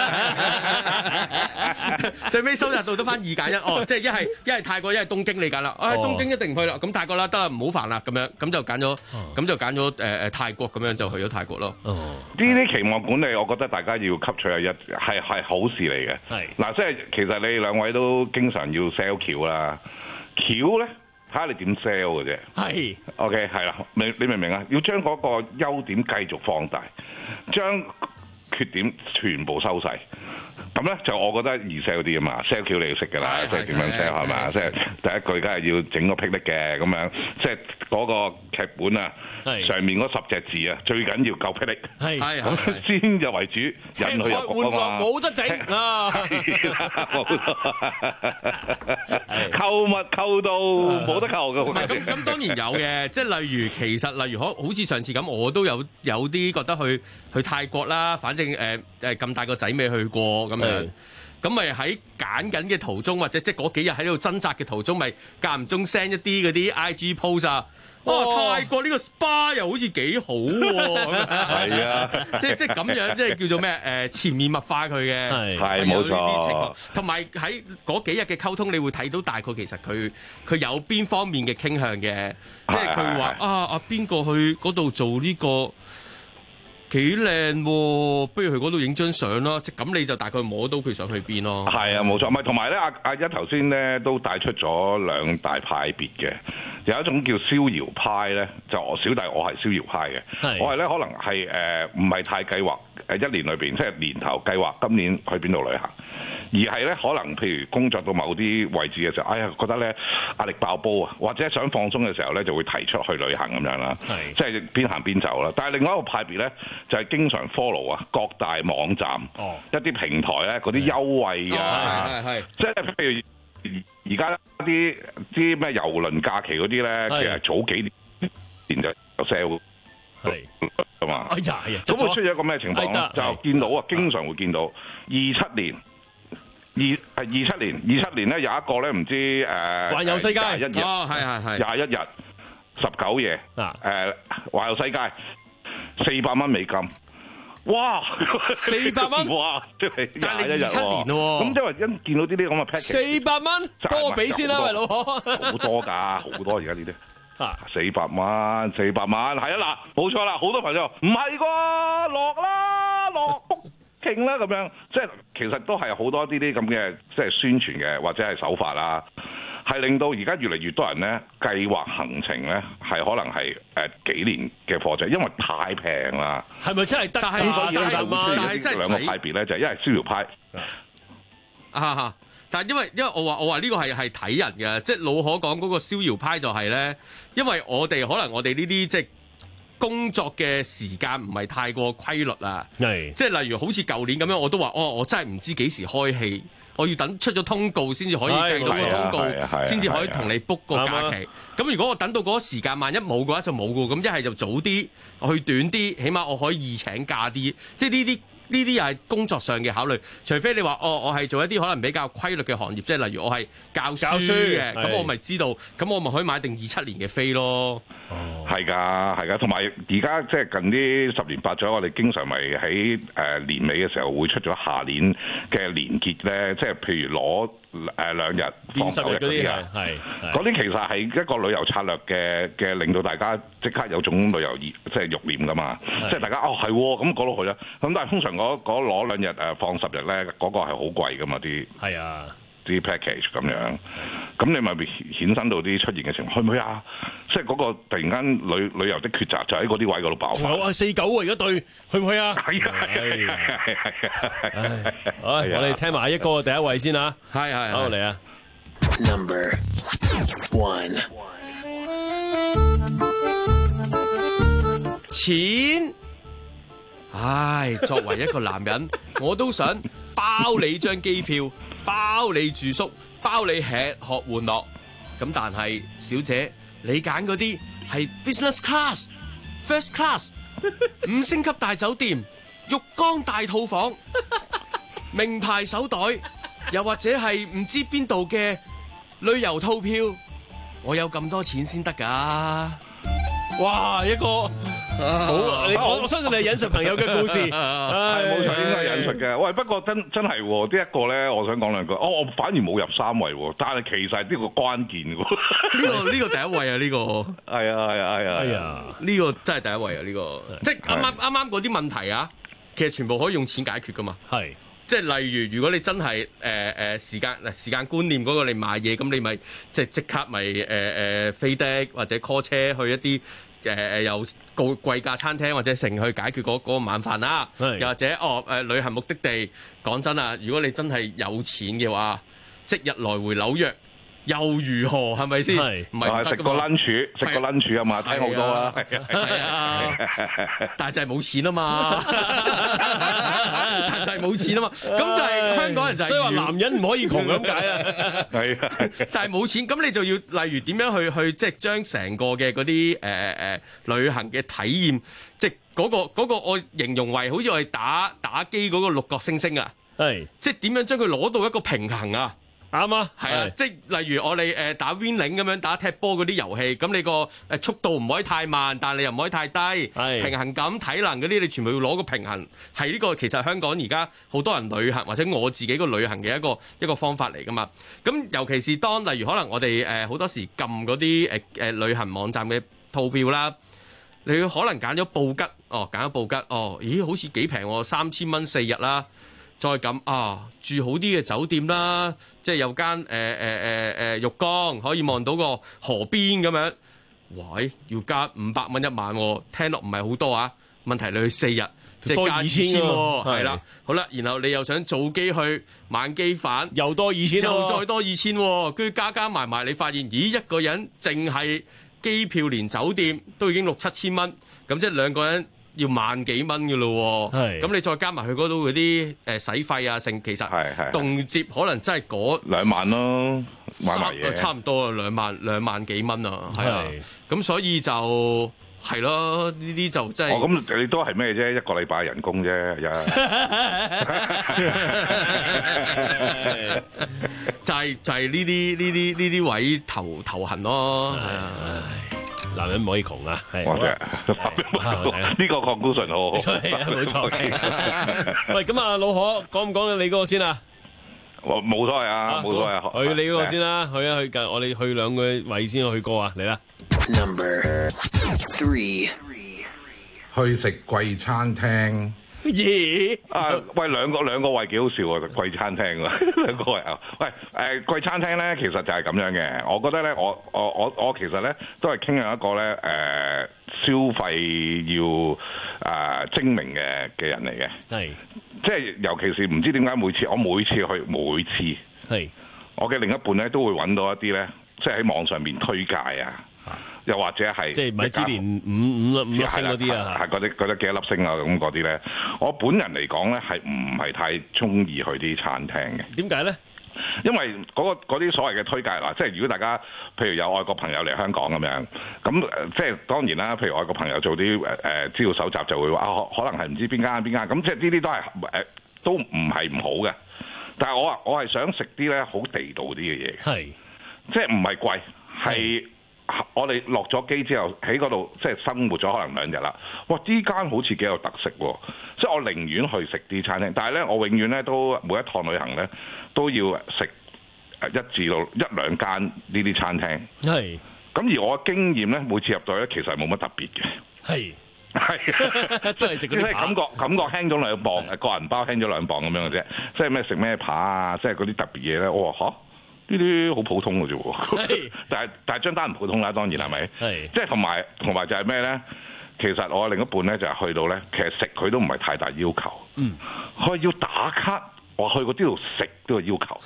最尾收窄到得翻二揀一，哦，即係一係一係泰國，一係東京你揀啦，誒、哎、東京一定唔去啦，咁泰國啦，得啦，唔好煩啦，咁樣，咁就揀咗，咁、哦、就揀咗誒誒泰國，咁樣就去咗泰國咯。哦， 呢啲期望管理，我覺得大家要吸取係一係係好事嚟嘅。係嗱，即係其實你兩位都經常要 sell 橋啦，橋咧。 睇下你點 sell 嘅啫。 係 OK 係啦，你你明唔明啊？要將嗰個優點繼續放大，將缺點全部收細。咁咧就我覺得易 sell 啲啊嘛 ，sell 橋你要識㗎啦，即係點樣 sell 係嘛？即係第一句梗係要整個霹靂嘅咁樣，即係嗰個劇本啊，上面嗰十隻字啊，最緊要夠霹靂， 係咁先入為主，引佢入局啊嘛。 冇得頂啊！ 購物購到冇得購嘅。 唔係咁咁當然有嘅，即係例如其實例如可好似上次咁，我都有有啲覺得去去泰國啦，反正誒誒咁大個仔未去過咁樣，咁咪喺揀緊嘅途中，或者即係嗰幾日喺度掙扎嘅途中，咪間唔中 send 一啲嗰啲 I G post 啊。哦，泰國呢個 spa 又好似幾好喎， 係啊， 即係即係咁樣，即係叫做咩？誒，潛移默化佢嘅， 係冇錯。 同埋喺嗰幾日嘅溝通，你會睇到大概其實佢佢有邊方面嘅傾向嘅，即係佢話啊啊邊個去嗰度做呢個幾靚喎，不如去嗰度影張相啦。即係咁你就大概摸到佢想去邊咯。 係啊，冇錯。唔係同埋咧，阿阿一頭先咧都帶出咗兩大派別嘅。有一種叫逍遙派咧，就我小弟我係逍遙派嘅，我係咧可能係誒唔係太計劃誒一年裏邊，即係年頭計劃今年去邊度旅行，而係咧可能譬如工作到某啲位置嘅時候，哎呀覺得咧壓力爆煲啊，或者想放鬆嘅時候咧就會提出去旅行咁樣啦，即係邊行邊走啦。但係另外一個派別咧就係經常 follow 啊各大網站、哦、一啲平台咧嗰啲優惠啊，哦、即係譬如。而家啲啲咩郵輪假期嗰啲咧，其實早幾年就有 sale 係㗎嘛。哎呀，係啊！咁會出現一個咩情況咧？就見到啊，經常會見到。二七年，二係二七年，二七年咧有一個咧唔知誒環遊世界廿一日， 哦係係係廿一日十九夜啊誒環遊世界四百蚊美金。哇！ 四百蚊， 哇！即係但係你二七年喎， 咁即係因見到啲啲咁嘅 package， 四百蚊，幫我俾先啦，喂老婆， 好多㗎，好多而家呢啲，啊四百蚊，四百蚊，係啊嗱，冇錯啦，好多朋友唔係啩，落啦，落勁啦咁樣，即係其實都係好多呢啲咁嘅即係宣傳嘅或者係手法啦。係令到而家越嚟越多人咧計劃行程咧，係可能係誒幾年嘅課程，因為太平啦。 係咪真係得？ 咁所以咧就會但係真係兩個派別咧，就係一係逍遙派啊，但係因為因為我話我話呢個係係睇人嘅，即係老可講嗰個逍遙派就係咧，因為我哋可能我哋呢啲即係工作嘅時間唔係太過規律啊，係即係例如好似舊年咁樣，我都話哦，我真係唔知幾時開戲。我要等出咗通告先至可以計到個通告，先至可以同你 book 個假期。咁如果我等到嗰個時間，萬一冇嘅話就冇嘅。咁一係就早啲，去短啲，起碼我可以請假啲。即係呢啲呢啲又係工作上嘅考慮。除非你話哦，我係做一啲可能比較規律嘅行業，即係例如我係教書嘅，咁我咪知道，咁我咪可以買定二七年嘅飛咯。 哦，係㗎，係㗎。同埋而家即係近啲十年八載，我哋經常咪喺誒年尾嘅時候會出咗下年嘅年結咧，即係譬如攞誒兩日放九日嗰啲啊，係嗰啲其實係一個旅遊策略嘅嘅，令到大家即刻有種旅遊熱即係慾念㗎嘛。即係大家哦係咁過到去啦。咁但係通常嗰嗰攞兩日誒放十日咧，嗰個係好貴㗎嘛啲。係啊。啲 package 咁樣，咁你咪衍生到啲出現嘅情況，去唔去啊？即係嗰個突然間旅旅遊的抉擇就喺嗰啲位嗰度爆發。 我四九喎，而家對，去唔去啊？ 係啊係啊係係係。 好，我哋聽埋一個第一位先啊。 係係， 好嚟啊。 Number one， 錢。唉，作為一個男人，我都想包你張機票。包你住宿，包你吃喝玩樂，咁但係小姐，你揀嗰啲係 business class、first class、五星級大酒店、浴缸大套房、名牌手袋，又或者係唔知邊度嘅旅遊套票，我有咁多錢先得㗎。 哇！一個好，你我我相信你係引述朋友嘅故事，係冇錯，應該係引述嘅。喂，不過真真係喎，呢一個咧，我想講兩句。哦，我反而冇入三位喎，但係其實係呢個關鍵喎。 呢個呢個第一位啊，呢個係啊係啊係啊係啊， 呢個真係第一位啊，呢個即係啱啱啱啱嗰啲問題啊，其實全部可以用錢解決噶嘛。係即係例如，如果你真係誒誒時間嗱時間觀念嗰個你買嘢，咁你咪即係即刻咪誒誒飛的或者 call 車去一啲誒誒有高貴價餐廳或者成去解決嗰嗰個晚飯啦。又或者哦誒、呃、旅行目的地，講真啊，如果你真係有錢嘅話，即日來回紐約。又如何係咪先？唔係食個 lunch， 食個 lunch 啊嘛，聽好多啦。 係啊，但係就係冇錢啊嘛，但就係冇錢啊嘛。咁就係香港人就係，所以話男人唔可以窮咁解啊。係啊，就係冇錢，咁你就要例如點樣去去即係將成個嘅嗰啲誒誒旅行嘅體驗，即係嗰個嗰個我形容為好似我哋打打機嗰個六角星星啊，係即係點樣將佢攞到一個平衡啊？啱啊，係啊，即係例如我哋誒打 Winning 咁樣打踢波嗰啲遊戲，咁你個誒速度唔可以太慢，但係你又唔可以太低，平衡感、體能嗰啲你全部要攞個平衡，係呢個其實香港而家好多人旅行或者我自己個旅行嘅一個一個方法嚟噶嘛。咁尤其是當例如可能我哋誒好多時撳嗰啲誒誒旅行網站嘅套票啦，你可能揀咗布吉，哦揀咗布吉，哦咦好似幾平喎，三千蚊四日啦。再咁啊，住好啲嘅酒店啦，即係有間誒誒誒誒浴缸，可以望到個河邊咁樣。喂，要加五百蚊一晚喎，聽落唔係好多啊。問題你去四日，即係加二千喎，係啦。好啦，然後你又想早機去晚機返， 又多二千， 又再多二千喎，跟住加加埋埋，你發現咦一個人淨係機票連酒店都已經六七千蚊，咁即係兩個人。要萬幾蚊嘅咯喎，咁你再加埋去嗰度嗰啲誒使費啊，剩其實動輒可能真係嗰兩萬咯，買埋嘢差唔多啊，兩萬兩萬幾蚊啊，係啊，咁所以就係咯，呢啲就真係哦，咁你都係咩啫？一個禮拜人工啫， 就係就係呢啲呢啲呢啲位頭頭痕咯，係啊。 男人唔可以窮啊！係， 呢個 conclusion 好好， 冇錯。喂，咁啊，老何講唔講你嗰個先啊？ 我冇所謂啊，冇所謂啊。 去你嗰個先啦，去啊去近，我哋去兩個位先去過啊，嚟啦。 Number three， 去食貴餐廳。 耶！啊，喂，兩個兩個位幾好笑喎，貴餐廳喎，兩個位啊！喂，誒、呃、貴餐廳咧，其實就係咁樣嘅。我覺得咧，我我我我其實咧都係傾向一個咧誒、呃、消費要誒、呃、精明嘅嘅人嚟嘅。係，即係尤其是唔知點解每次我每次去每次係我嘅另一半咧都會揾到一啲咧，即係喺網上面推介啊。又或者係即係米芝蓮五五五粒星嗰啲啊， 係嗰啲嗰啲幾多粒星啊咁嗰啲咧，我本人嚟講咧係唔係太中意去啲餐廳嘅？ 點解咧？ 因為嗰個嗰啲所謂嘅推介啦，即係如果大家譬如有外國朋友嚟香港咁樣，咁即係當然啦。譬如外國朋友做啲誒誒資料搜集就會話啊，可能係唔知邊間邊間，咁即係呢啲都係誒都唔係唔好嘅。但係我話我係想食啲咧好地道啲嘅嘢，係即係唔係貴係。我哋落咗機之後喺嗰度即係生活咗可能兩日啦，哇！呢間好似幾有特色喎，即係我寧願去食啲餐廳，但係咧我永遠咧都每一趟旅行咧都要食一至到一兩間呢啲餐廳。係，咁而我嘅經驗咧，每次入到咧其實係冇乜特別嘅。係。係，真係食嗰啲感覺感覺輕咗兩磅，個人包輕咗兩磅咁樣嘅啫。即係咩食咩扒啊，即係嗰啲特別嘢咧，我話嚇。呢啲好普通嘅啫喎，但係但係張單唔普通啦，當然係咪？係，即係同埋同埋就係咩咧？其實我另一半咧就係去到咧，其實食佢都唔係太大要求。嗯，佢要打卡，我去過呢度食都有要求。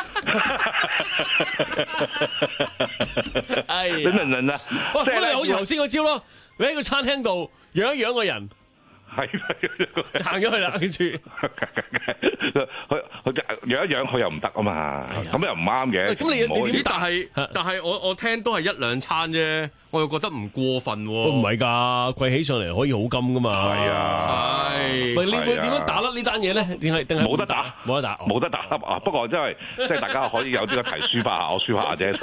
係， 你明唔明啊？ 哇！咁你好似頭先嗰招咯，你喺個餐廳度養一養個人。係行咗去啦，跟住佢佢養一養佢又唔得啊嘛，咁又唔啱嘅。咁你你點？但係但係我我聽都係一兩餐啫，我又覺得唔過分喎。 唔係㗎，貴起上嚟可以好金㗎嘛。係啊，係。喂，你會點樣打甩呢單嘢咧？定係定係冇得打？冇得打，冇得打啊！不過真係即係大家可以有啲個題抒發下，我抒發下啫。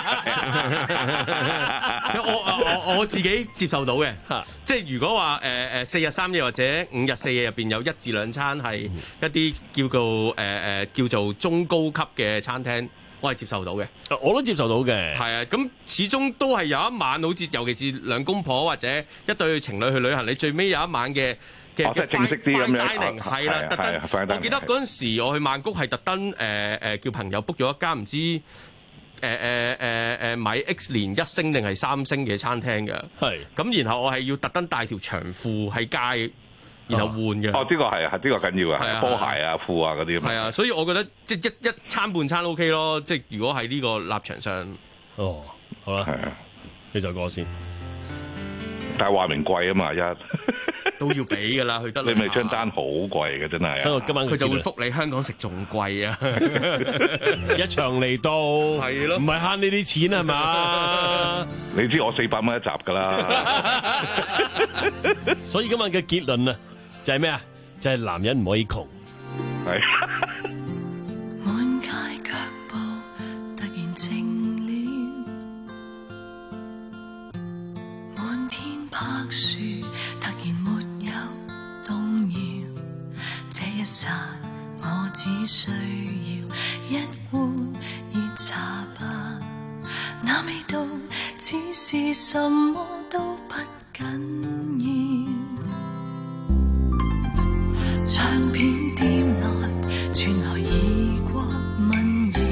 我我我自己接受到嘅，即係如果話誒誒四日三夜或者五日四夜入邊有一至兩餐係一啲叫做誒誒、呃、叫做中高級嘅餐廳，我係接受到嘅。 我都接受到嘅。 係啊，咁始終都係有一晚，好似尤其是兩公婆或者一對情侶去旅行，你最尾有一晚嘅嘅哦即係正式啲咁樣 dining 係啦，特係係 fine 登。 dining， 我記得嗰陣時我去曼谷係特登誒誒叫朋友 book 咗一間唔知誒誒誒誒米 X 連一星定係三星嘅餐廳嘅。 係。咁然後我係要特登帶條長褲喺街，然後換嘅。 哦，呢個係係呢個緊要係啊啊，波鞋啊、褲啊嗰啲。 係啊，所以我覺得即係一一餐半餐 OK 咯。即係如果喺呢個立場上， 哦，好啦， 係啊， 呢首歌先。 但係話明貴啊嘛，一都要俾㗎啦，去得你咪張單好貴嘅，真係。 所以我今晚佢就會覆你香港食仲貴啊！ 一場嚟到，係咯，唔係慳呢啲錢係嘛？ 你知我四百蚊一集㗎啦。 所以今晚嘅結論啊，就係咩啊？就係男人唔可以窮。 係。 滿街腳步突然靜了，滿天柏樹突然沒有動搖。這一剎，我只需要一碗熱茶吧。那味道只是什麼都不緊要。唱片店內傳來異國民謠，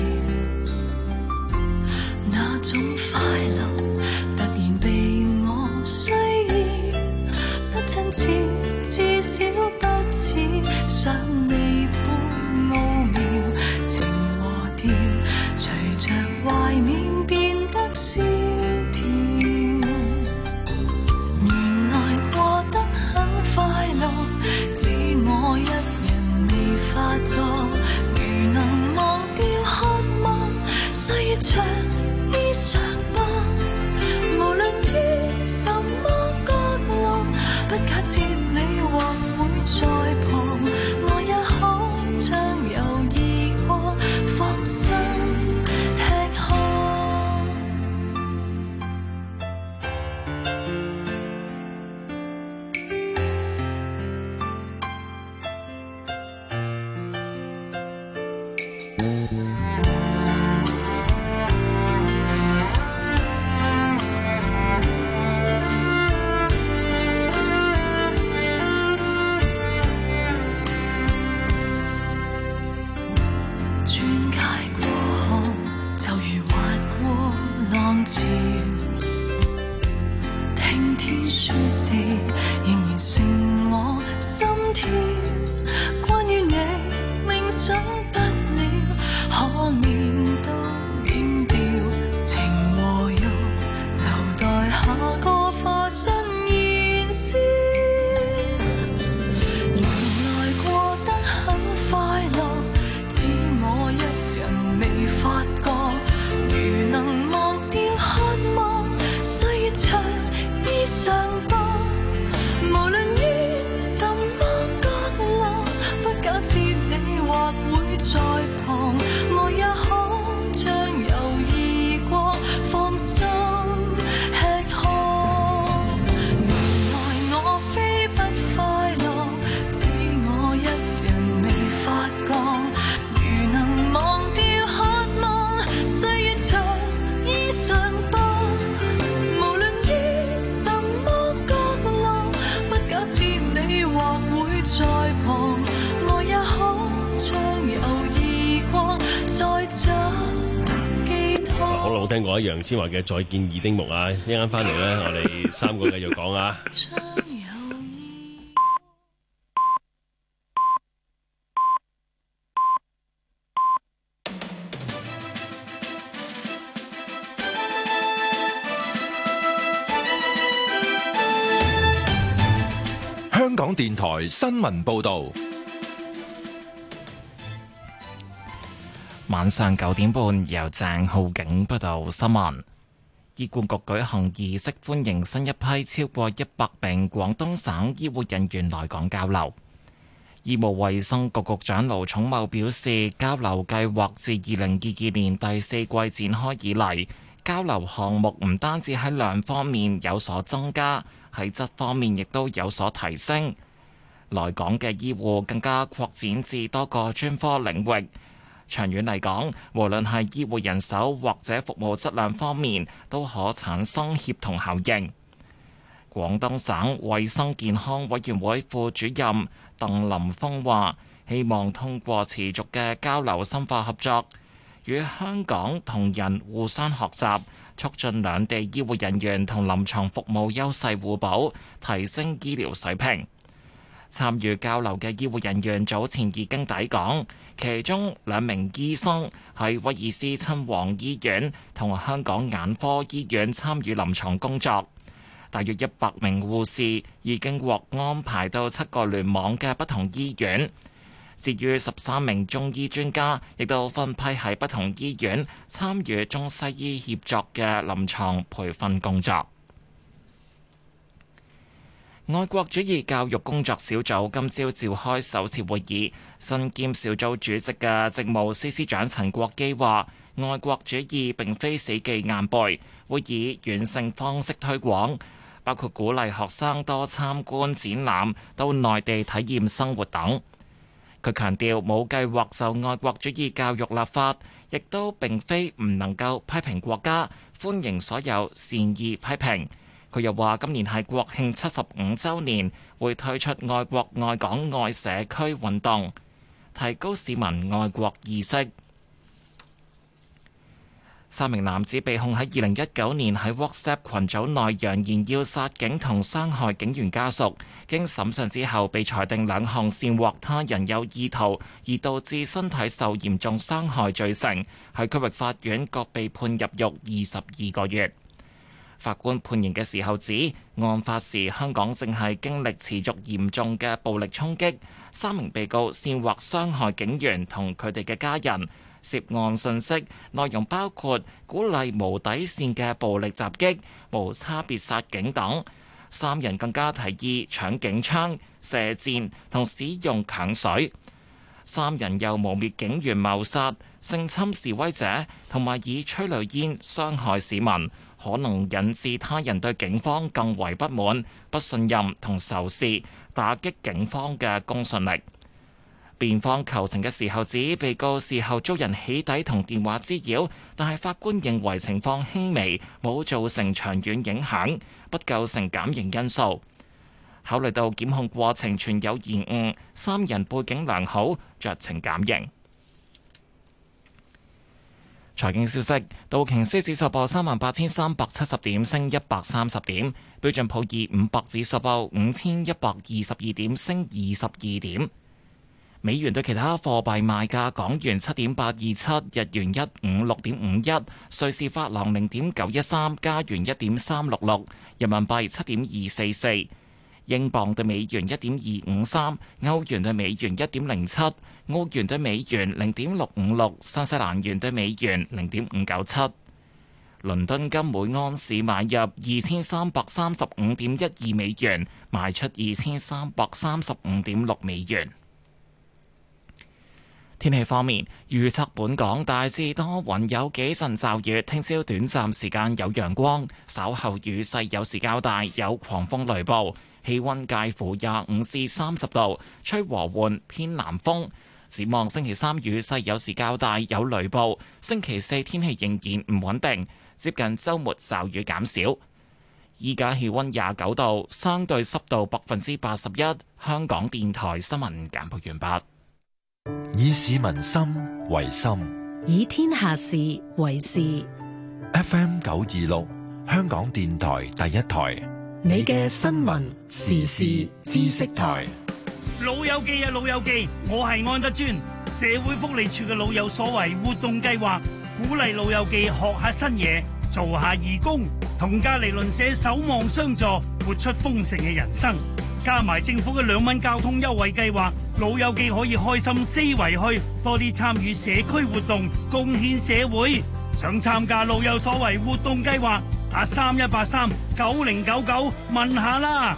那種快樂突然被我需要，不親切，至少不似想你般奧妙。情和調隨着懷緬變得蕭條，原來過得很快樂，只我一人未發覺。如能忘掉渴望，歲月長衣裳吧，無論於什麼角落，不假設你或會在旁，我也可將猶豫過放心吃喝。轉街過後，就如滑過浪潮，聽天說地，仍然成我心跳。關於你，冥想不了，可免都免掉。情和欲，留待下個化身燃燒。原來過得很快樂，只我一人未發覺。如能忘掉渴望，歲月長衣裳吧，無論於什麼角落，不假設你或會在旁，我也可將猶豫過放心吃喝。原來我非不快樂，只我一人未發覺。如能忘掉渴望，歲月長衣裳吧，無論於什麼角落，不假設你或會在旁，我也可將猶豫過再找寄託。 好耐冇聽過楊千嬅嘅《再見二丁目》啊！一陣間翻嚟咧，我哋三個繼續講啊！ 香港電台新聞報導， 晚上九點半由鄭浩景報道新聞。醫管局舉行儀式歡迎新一批超過一百名廣東省醫護人員來港交流。醫務衛生局局長盧寵茂表示，交流計劃自二零二二年第四季展開以嚟，交流項目唔單止喺量方面有所增加，喺質方面亦都有所提升。來港嘅醫護更加擴展至多個專科領域。長遠嚟講，無論係醫護人手或者服務質量方面，都可產生協同效應。 廣東省衛生健康委員會副主任鄧林峰話，希望通過持續嘅交流深化合作，與香港同仁互相學習，促進兩地醫護人員同臨床服務優勢互補，提升醫療水平。參與交流嘅醫護人員早前已經抵港，其中兩名醫生喺威爾斯親王醫院同香港眼科醫院參與臨床工作。大約一百名護士已經獲安排到七個聯網嘅不同醫院。至於十三名中醫專家，亦都分批喺不同醫院參與中西醫協作嘅臨床培訓工作。愛國主義教育工作小組今朝召開首次會議，身兼小組主席嘅政務司司長陳國基話：愛國主義並非死記硬背，會以軟性方式推廣，包括鼓勵學生多參觀展覽、到內地體驗生活等。佢強調冇計劃就愛國主義教育立法，亦都並非唔能夠批評國家，歡迎所有善意批評。佢又話：今年係國慶七十五週年，會推出愛國愛港愛社區運動，提高市民愛國意識。三名男子被控喺二零一九年喺 WhatsApp 群組內揚言要殺警同傷害警員家屬，經審訊之後被裁定兩項煽惑他人有意圖而導致身體受嚴重傷害罪成，喺區域法院各被判入獄二十二個月。法官判刑嘅時候指，案發時香港正係經歷持續嚴重嘅暴力衝擊，三名被告煽惑傷害警員同佢哋嘅家人，涉案信息內容包括鼓勵無底線嘅暴力襲擊、無差別殺警等。三人更加提議搶警槍、射箭同使用強水。三人又誣衊警員謀殺、性侵示威者，同埋以催淚煙傷害市民，可能引致他人對警方更為不滿、不信任同仇視，打擊警方嘅公信力。辯方求情嘅時候指，被告事後遭人起底同電話滋擾，但係法官認為情況輕微，冇造成長遠影響，不構成減刑因素。考慮到檢控過程存有延誤，三人背景良好，酌情減刑。財經消息：道瓊斯指數報三萬八千三百七十點，升一百三十點；標準普爾五百指數報五千一百二十二點，升二十二點。美元對其他貨幣賣價：港元七點八二七，日元一五六點五一，瑞士法郎零點九一三，加元一點三六六，人民幣七點二四四。英鎊對美元一點二五三，歐元對美元一點零七，澳元對美元零點六五六，新西蘭元對美元零點五九七。倫敦金每盎司買入二千三百三十五點一二美元，賣出二千三百三十五點六美元。天氣方面，預測本港大致多雲，有幾陣驟雨。聽朝短暫時間有陽光，稍後雨勢有時較大，有狂風雷暴。氣溫介乎廿五至三十度，吹和緩偏南風。展望星期三雨勢有時較大，有雷暴。星期四天氣仍然唔穩定，接近週末驟雨減少。依家氣溫廿九度，相對濕度百分之八十一。香港電台新聞簡報完畢。 以市民心為心， 以天下事為事。 F M 九二六，香港電台第一台。 你嘅新聞時事知識台。 老友記啊，老友記，我係安德尊。社會福利處嘅老有所為活動計劃，鼓勵老友記學下新嘢，做下義工，同隔籬鄰舍守望相助，活出豐盛嘅人生。加埋政府嘅兩蚊交通優惠計劃，老友記可以開心四圍去，多啲參與社區活動，貢獻社會。想參加老有所為活動計劃，打三一八三九零九九問下啦。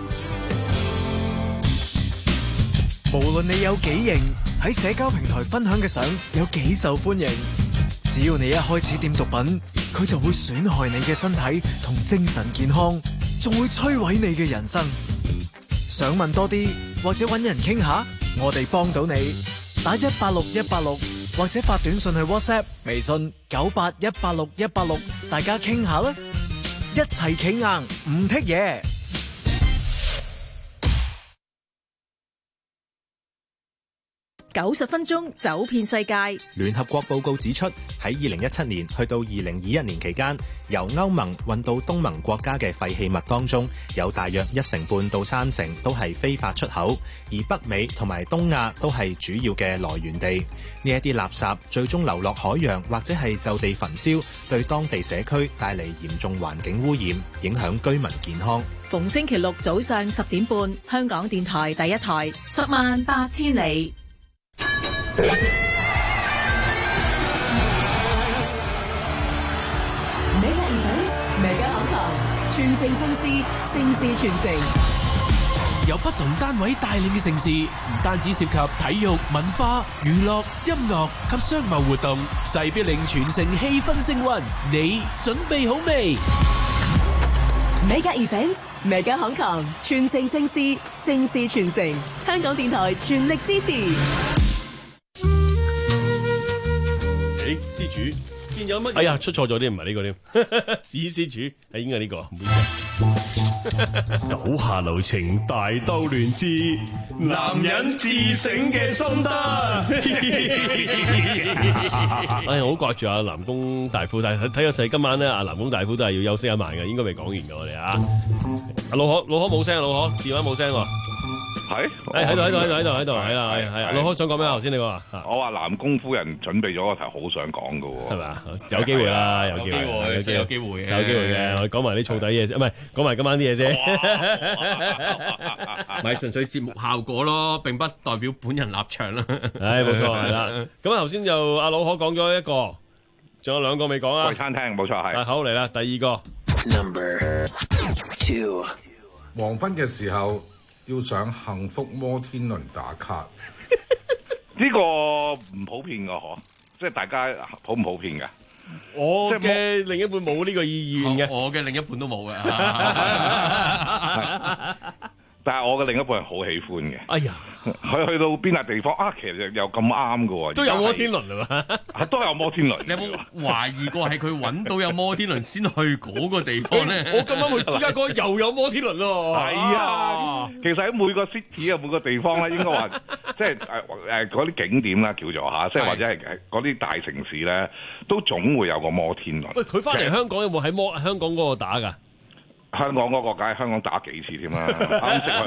無論你有幾型，喺社交平台分享嘅相有幾受歡迎，只要你一開始掂毒品，佢就會損害你嘅身體同精神健康，仲會摧毀你嘅人生。想問多啲或者搵人傾下，我哋幫到你。打一八六一八六或者發短信去 WhatsApp、微信九八一八六一八六，大家傾下啦，一齊企硬唔剔嘢。 九十分鐘走遍世界。 聯合國報告指出，喺二零一七年去到二零二一年期間，由歐盟運到東盟國家嘅廢棄物當中，有大約一成半到三成都係非法出口，而北美同埋東亞都係主要嘅來源地。呢一啲垃圾最終流落海洋或者係就地焚燒，對當地社區帶嚟嚴重環境污染，影響居民健康。 逢星期六早上十點半，香港電台第一台，十萬八千里。 Mega Events Mega Hong Kong，全城盛事，盛事全城。 由不同單位帶領嘅盛事，唔單止涉及體育、文化、娛樂、音樂及商貿活動，勢必令全城氣氛升溫。你準備好未 ？Mega Events Mega Hong Kong，全城盛事，盛事全城。香港電台全力支持。 誒，施主，見有乜？哎呀，出錯咗啲，唔係呢個添。史施主係應該呢個，唔好意思。手下留情，大兜亂之，男人自省嘅心得。哎呀，好掛住阿南宮大夫，但係睇個勢，今晚咧，阿南宮大夫都係要休息一晚嘅，應該未講完嘅我哋啊。阿老可，老可冇聲，老可電話冇聲喎。 係， 誒喺度喺度喺度喺度喺度係啦係係，老可想講咩？頭先你話， 我話南宮夫人準備咗個題好想講嘅喎， 係咪？有機會啦，有機會， 有機會，有機會嘅， 有機會嘅。我講埋啲燥底嘢啫，唔係講埋今晚啲嘢啫， 咪純粹節目效果咯，並不代表本人立場啦。 唉，冇錯係啦。咁頭先就阿老可講咗一個，仲有兩個未講啊。 貴餐廳冇錯係。 好嚟啦，第二個。 Number two， 黃昏嘅時候。要上幸福摩天輪打卡， 呢個唔普遍㗎嗬，即係大家普唔普遍㗎？ 我嘅另一半冇呢個意願嘅， 我嘅另一半都冇嘅。 但係我嘅另一半係好喜歡嘅。 哎呀， 佢去到邊笪地方啊？其實又咁啱㗎喎， 都有摩天輪係嘛？ 都有摩天輪。 你有冇懷疑過係佢揾到有摩天輪先去嗰個地方咧？ 我今晚去芝加哥又有摩天輪咯。 係啊，其實喺每個 city 啊，每個地方咧，應該話即係誒誒嗰啲景點啦，叫做嚇，即係或者係嗰啲大城市咧，都總會有個摩天輪。 喂，佢翻嚟香港有冇喺摩香港嗰個打㗎？ 香港嗰個梗係香港打幾次添啦，啱識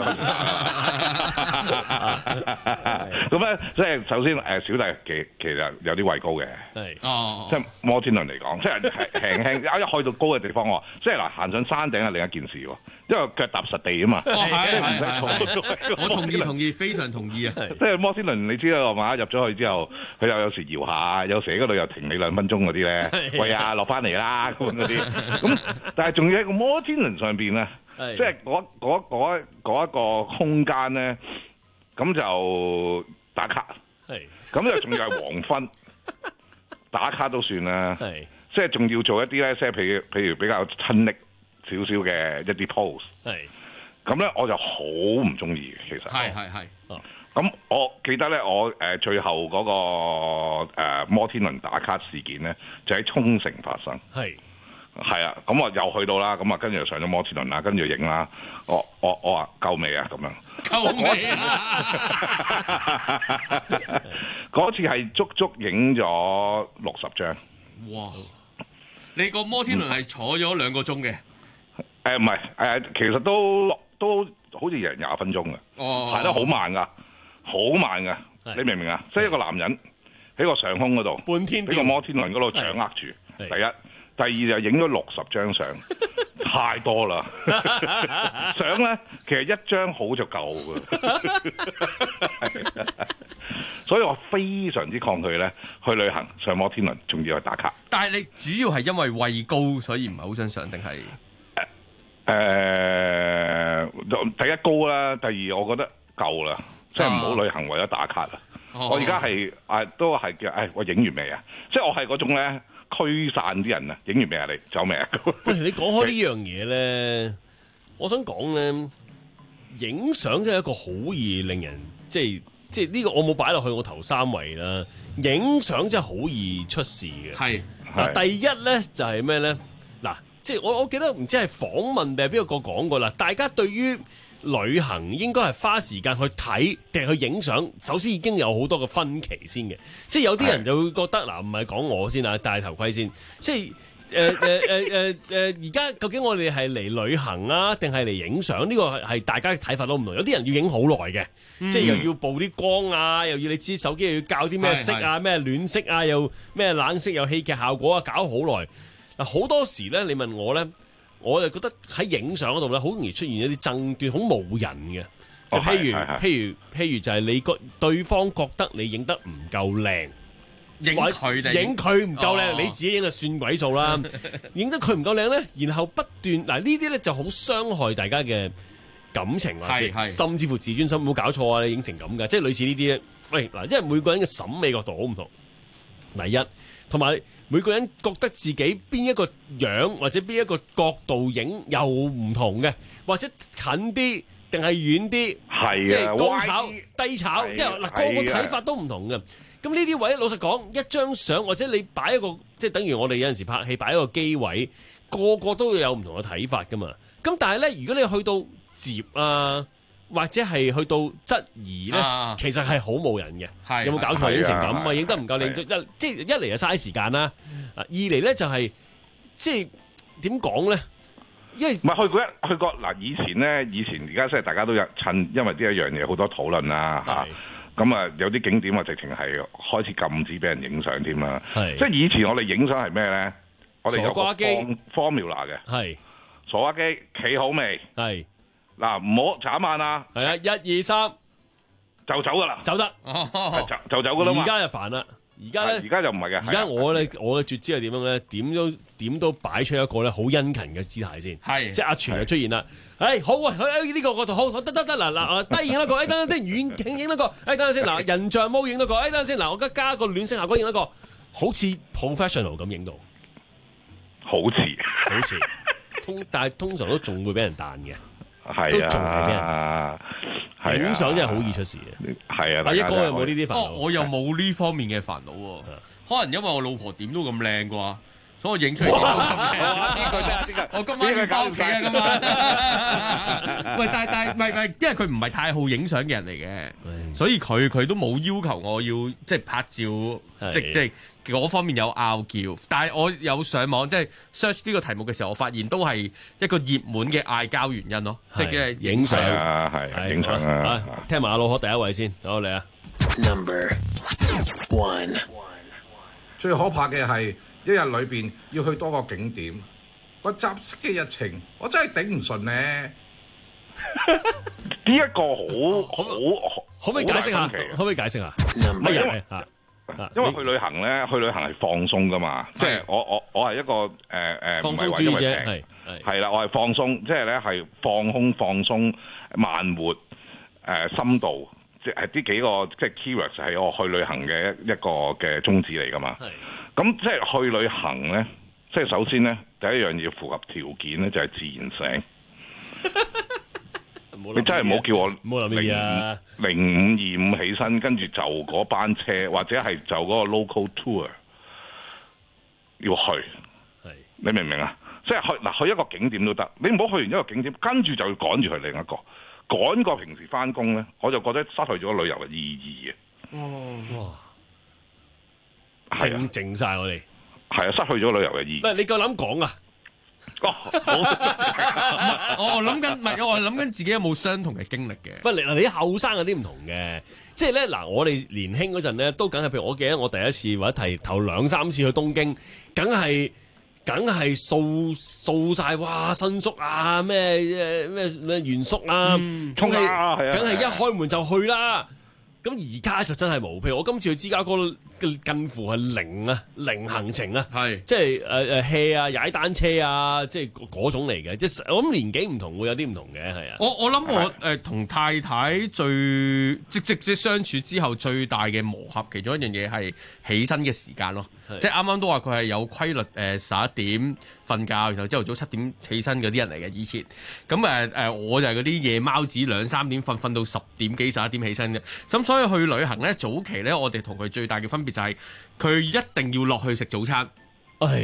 佢。咁咧，即係首先誒，小弟其其實有啲畏高嘅， 係哦， 即係摩天輪嚟講，即係輕輕一去到高嘅地方喎，即係嗱行上山頂係另一件事喎，因為腳踏實地啊嘛。 哦，係唔使坐。 我同意同意，非常同意啊！ 即係摩天輪，你知道嘛？入咗去之後，佢又有時搖下，有時喺嗰度又停你兩分鐘嗰啲咧，喂啊落翻嚟啦咁嗰啲。咁但係仲要喺個摩天輪上邊咧，即係嗰嗰嗰嗰一個空間咧，咁就打卡。係，咁又仲要係黃昏打卡都算啦。係，即係仲要做一啲咧，即係譬如譬如比較親昵少少嘅一啲 pose。係，咁咧我就好唔中意嘅，其實。係係係。哦。咁我記得咧，我誒最後嗰個誒摩天輪打卡事件咧，就喺沖繩發生。係。係啊，咁我又去到啦，咁啊跟住就上咗摩天輪啦，跟住影啦，我我我話夠未啊咁樣， 夠未啊？ 嗰次係足足影咗六十張。 哇！你個摩天輪係坐咗兩個鐘嘅？ 誒唔係誒，其實都都好似廿廿分鐘嘅， 哦， 行得好慢噶，好慢噶，你明唔明啊？即係一個男人喺個上空嗰度， 半天喺個摩天輪嗰度掌握住，第一。第二就影咗六十張相，太多啦！相咧其實一張好就夠嘅，所以我非常之抗拒咧去旅行上摩天輪，仲要去打卡。 但係你主要係因為畏高，所以唔係好想上定係？ 誒誒，第一高啦，第二我覺得夠啦，即係唔好旅行為咗打卡啦。 哦、 我而家係誒都係叫誒，我影完未啊？即係我係嗰種咧。驅散啲人啊！影完未啊？你走未啊？ 喂，你講開呢樣嘢咧，我想講咧，影相真係一個好易令人即係即係呢個我冇擺落去我頭三位啦。影相真係好易出事嘅。係嗱，第一咧就係咩咧？嗱，即係我我記得唔知係訪問定係邊個講過啦。大家對於旅行應該係花時間去睇定係去影相？首先已經有好多個分歧先嘅，即係有啲人就會覺得嗱，唔係講我先啊，戴頭盔先，即係。誒誒誒誒誒，而家究竟我哋係嚟旅行啊，定係嚟影相？呢個係大家嘅睇法都唔同。有啲人要影好耐嘅，嗯、即係又要佈啲光啊，又要你知手機又要校啲咩色啊，咩暖色啊，又咩冷色，又戲劇效果啊，搞好耐。嗱，好多時咧，你問我咧，我就覺得喺影相嗰度咧，好容易出現一啲爭端，好冇癮嘅。就譬如、哦、譬如譬如就係你覺對方覺得你影得唔夠靚。 影佢哋影佢唔夠靚， 哦、 你自己影就算鬼數啦。影得佢唔夠靚咧，然後不斷嗱呢啲咧就好傷害大家嘅感情或者甚至乎自尊心。唔好搞錯啊！你影成咁嘅，即係類似呢啲咧。喂嗱，因為每個人嘅審美角度好唔同。第一，同埋每個人覺得自己邊一個樣或者邊一個角度影又唔同嘅，或者近啲定係遠啲，即係高炒低炒，即係嗱個個睇法都唔同嘅。咁呢啲位，老實講，一張相或者你擺一個，即係等於我哋有陣時拍戲擺一個機位，個個都會有唔同嘅睇法噶嘛。咁但係咧，如果你去到接啊，或者係去到質疑咧，啊、其實係好冇人嘅。有冇搞錯影成咁啊？影得唔夠靚，一即係一嚟就嘥時間啦。二嚟咧就係、是、即係點講咧？因為唔係去過一去過嗱，以前咧，以前而家即係大家都有趁，因為呢一樣嘢好多討論啦嚇。咁啊，有啲景點啊，直情係開始禁止俾人影相添啦。即係以前我哋影相係咩咧？我哋有個 formula 嘅。係傻瓜機，企好未？係嗱，唔好眨眼啊！ 係啊，一二三就走噶啦， 走得就就走噶啦嘛。 而家就煩啦。而家咧， 而家就唔係嘅。 而家我咧，我嘅絕招係點樣咧？點都點都擺出一個咧好殷勤嘅姿態先。係，即係阿全就出現啦。誒好啊，誒呢個角度好，得得得嗱嗱，低影一個，誒等等先，遠景影一個，誒等等先嗱，人像冇影到個，誒等等先嗱，我而家加個暖色效果影一個，好似 professional 咁影到， 好似好似，通但係通常都仲會俾人彈嘅。 係都仲係俾人影相真係好易出事嘅。係啊，阿一哥有冇呢啲煩惱？ 哦，我又冇呢方面嘅煩惱喎。可能因為我老婆點都咁靚啩，所以我影出嚟點都咁靚。我今晚要翻屋企啊，今晚。喂，但係但係唔係唔係，因為佢唔係太好影相嘅人嚟嘅，所以佢佢都冇要求我要即係拍照，即即係。嗰方面有拗撬，但係我有上網即係 search 呢個題目嘅時候，我發現都係一個熱門嘅嗌交原因咯，即係影相啊，係影相啊。 聽埋阿老何第一位先，好嚟啊 ！Number one， 最可怕嘅係一日裏邊要去多個景點，個雜式嘅日程，我真係頂唔順咧。 呢一個好好可唔可以解釋下？可唔可以解釋下？乜嘢啊？ 因為去旅行咧，去旅行係放鬆噶嘛，即係我我我係一個誒誒， 放鬆主義者， 係係啦，我係放鬆，即係咧係放空、放鬆、慢活、誒深度，即係呢幾個即係 keywords 係我去旅行嘅一一個嘅宗旨嚟噶嘛。咁即係去旅行咧，即係首先咧第一樣要符合條件咧，就係自然醒。你真係唔好叫我零五零五二五起身，跟住就嗰班車，或者係就嗰個 local tour 要去。係你明唔明啊？即係去嗱去一個景點都得，你唔好去完一個景點，跟住就要趕住去另一個，趕過平時翻工咧，我就覺得失去咗旅遊嘅意義嘅。 哦，哇！靜靜晒我哋， 係啊，失去咗旅遊嘅意義。 唔係你夠膽講啊？ 哦，我我諗緊，唔係我諗緊自己有冇相同嘅經歷嘅。 不，嗱你後生有啲唔同嘅，即係咧嗱，我哋年輕嗰陣咧，都梗係譬如我記得我第一次或者提頭兩三次去東京，梗係梗係掃掃曬，哇新宿啊，咩誒咩咩原宿啊，梗係梗係一開門就去啦。咁而家就真係冇，譬如我今次去芝加哥近乎係零啊，零行程啊，係即係誒誒 hea 啊，踩單車啊，即係嗰種嚟嘅。即係我諗年紀唔同會有啲唔同嘅，係啊。 我我諗我誒同太太最即直接相處之後最大嘅磨合，其中一樣嘢係起身嘅時間咯。即係啱啱都話佢係有規律誒十一點瞓覺，然後朝頭早七點起身嗰啲人嚟嘅以前。咁誒誒，我就係嗰啲夜貓子兩三點瞓，瞓到十點幾十一點起身嘅。咁所以去旅行咧，早期咧，我哋同佢最大嘅分別就係佢一定要落去食早餐。 係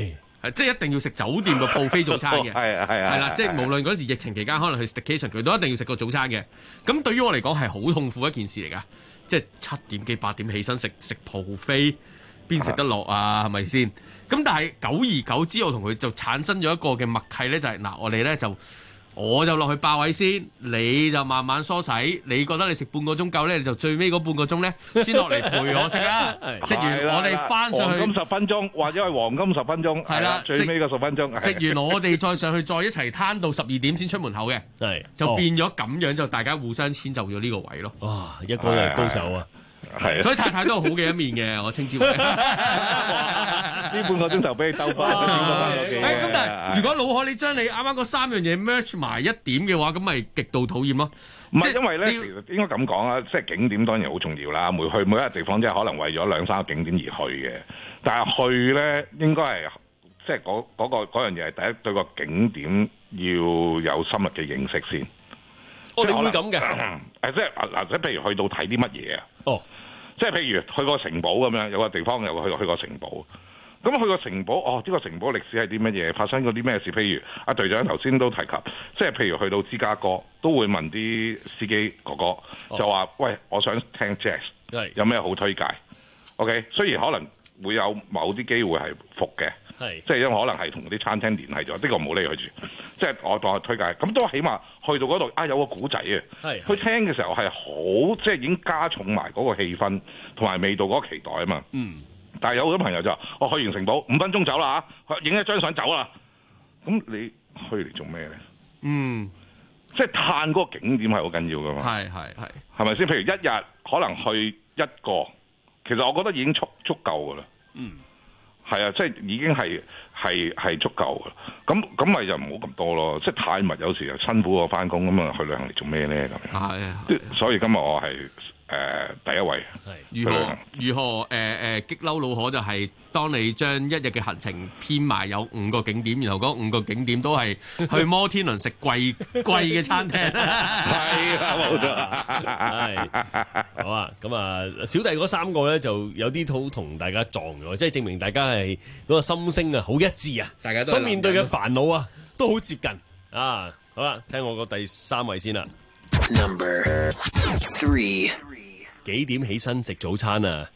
即係一定要食酒店嘅 buffet 早餐嘅。 係啊係啊， 係啦，即係無論嗰時疫情期間，可能去 staycation，佢都一定要食個早餐嘅。咁對於我嚟講係好痛苦一件事嚟㗎，即係七點幾八點起身食食 buffet，邊食得落啊？係咪先？咁但係久而久之，我同佢就產生咗一個嘅默契咧，就係、是、嗱，我哋咧就。我就落去霸位先，你就慢慢梳洗。你覺得你食半個鐘夠咧，你就最尾嗰半個鐘咧先落嚟陪我食啦。食完我哋翻上去黃金十分鐘，或者係黃金十分鐘，係啦，最尾嗰十分鐘。 食完我哋再上去，再一齊攤到十二點先出門口嘅， 係就變咗咁樣，就大家互相遷就咗呢個位咯。 哇！一個係高手啊！ 係， 所以太太都有好嘅一面嘅，我稱之為。 呢半個鐘頭俾你兜翻， 咁但係如果老海你將你啱啱嗰三樣嘢 merge 埋一點嘅話，咁咪極度討厭咯。 唔係因為咧，其實應該咁講啦，即係景點當然好重要啦。每去每一個地方，即係可能為咗兩三個景點而去嘅。但係去咧，應該係即係嗰嗰個嗰樣嘢係第一，對個景點要有深入嘅認識先。 哦，你會咁嘅？ 誒，即係嗱，即係譬如去到睇啲乜嘢啊？ 哦， 即係譬如去個城堡咁樣，有個地方有個去去個城堡。咁去個城堡，哦，呢、呢個城堡歷史係啲乜嘢？發生過啲咩事？譬如阿隊長頭先都提及，即係譬如去到芝加哥，都會問啲司機哥哥，哦、就話：喂，我想聽 jazz，有咩好推介 ？OK， 雖然可能會有某啲機會係服嘅，即係因為可能係同啲餐廳聯繫咗，呢、呢個冇理佢住。即係我當我推介，咁都起碼去到嗰度啊，有個古仔啊，去聽嘅時候係好，即係已經加重埋嗰個氣氛同埋味道嗰個期待啊嘛。嗯。但係有好多朋友就話：我去完城堡五分鐘走啦嚇，影一張相走啦。咁你去嚟做咩咧？嗯，即係嘆嗰個景點係好緊要噶嘛。係係係，係咪先？譬如一日可能去一個，其實我覺得已經足足夠噶啦。嗯，係啊，即係已經係係係足夠噶。咁咁咪就唔好咁多咯。即係太密，有時又辛苦過翻工咁啊，去旅行嚟做咩咧？咁樣係啊，所以今日我係。誒、呃、第一位如何如何誒誒、呃、激嬲老可就係當你將一日嘅行程編埋有五個景點，然後嗰五個景點都係去摩天輪食貴貴嘅餐廳， 係啊冇錯， 係好啊。咁啊，小弟嗰三個咧就有啲好同大家撞咗，即係證明大家係嗰個心聲啊好一致啊，大家都所面對嘅煩惱啊都好接近啊。好啦，聽我個第三位先啦。 Number three。 幾點起身食早餐啊？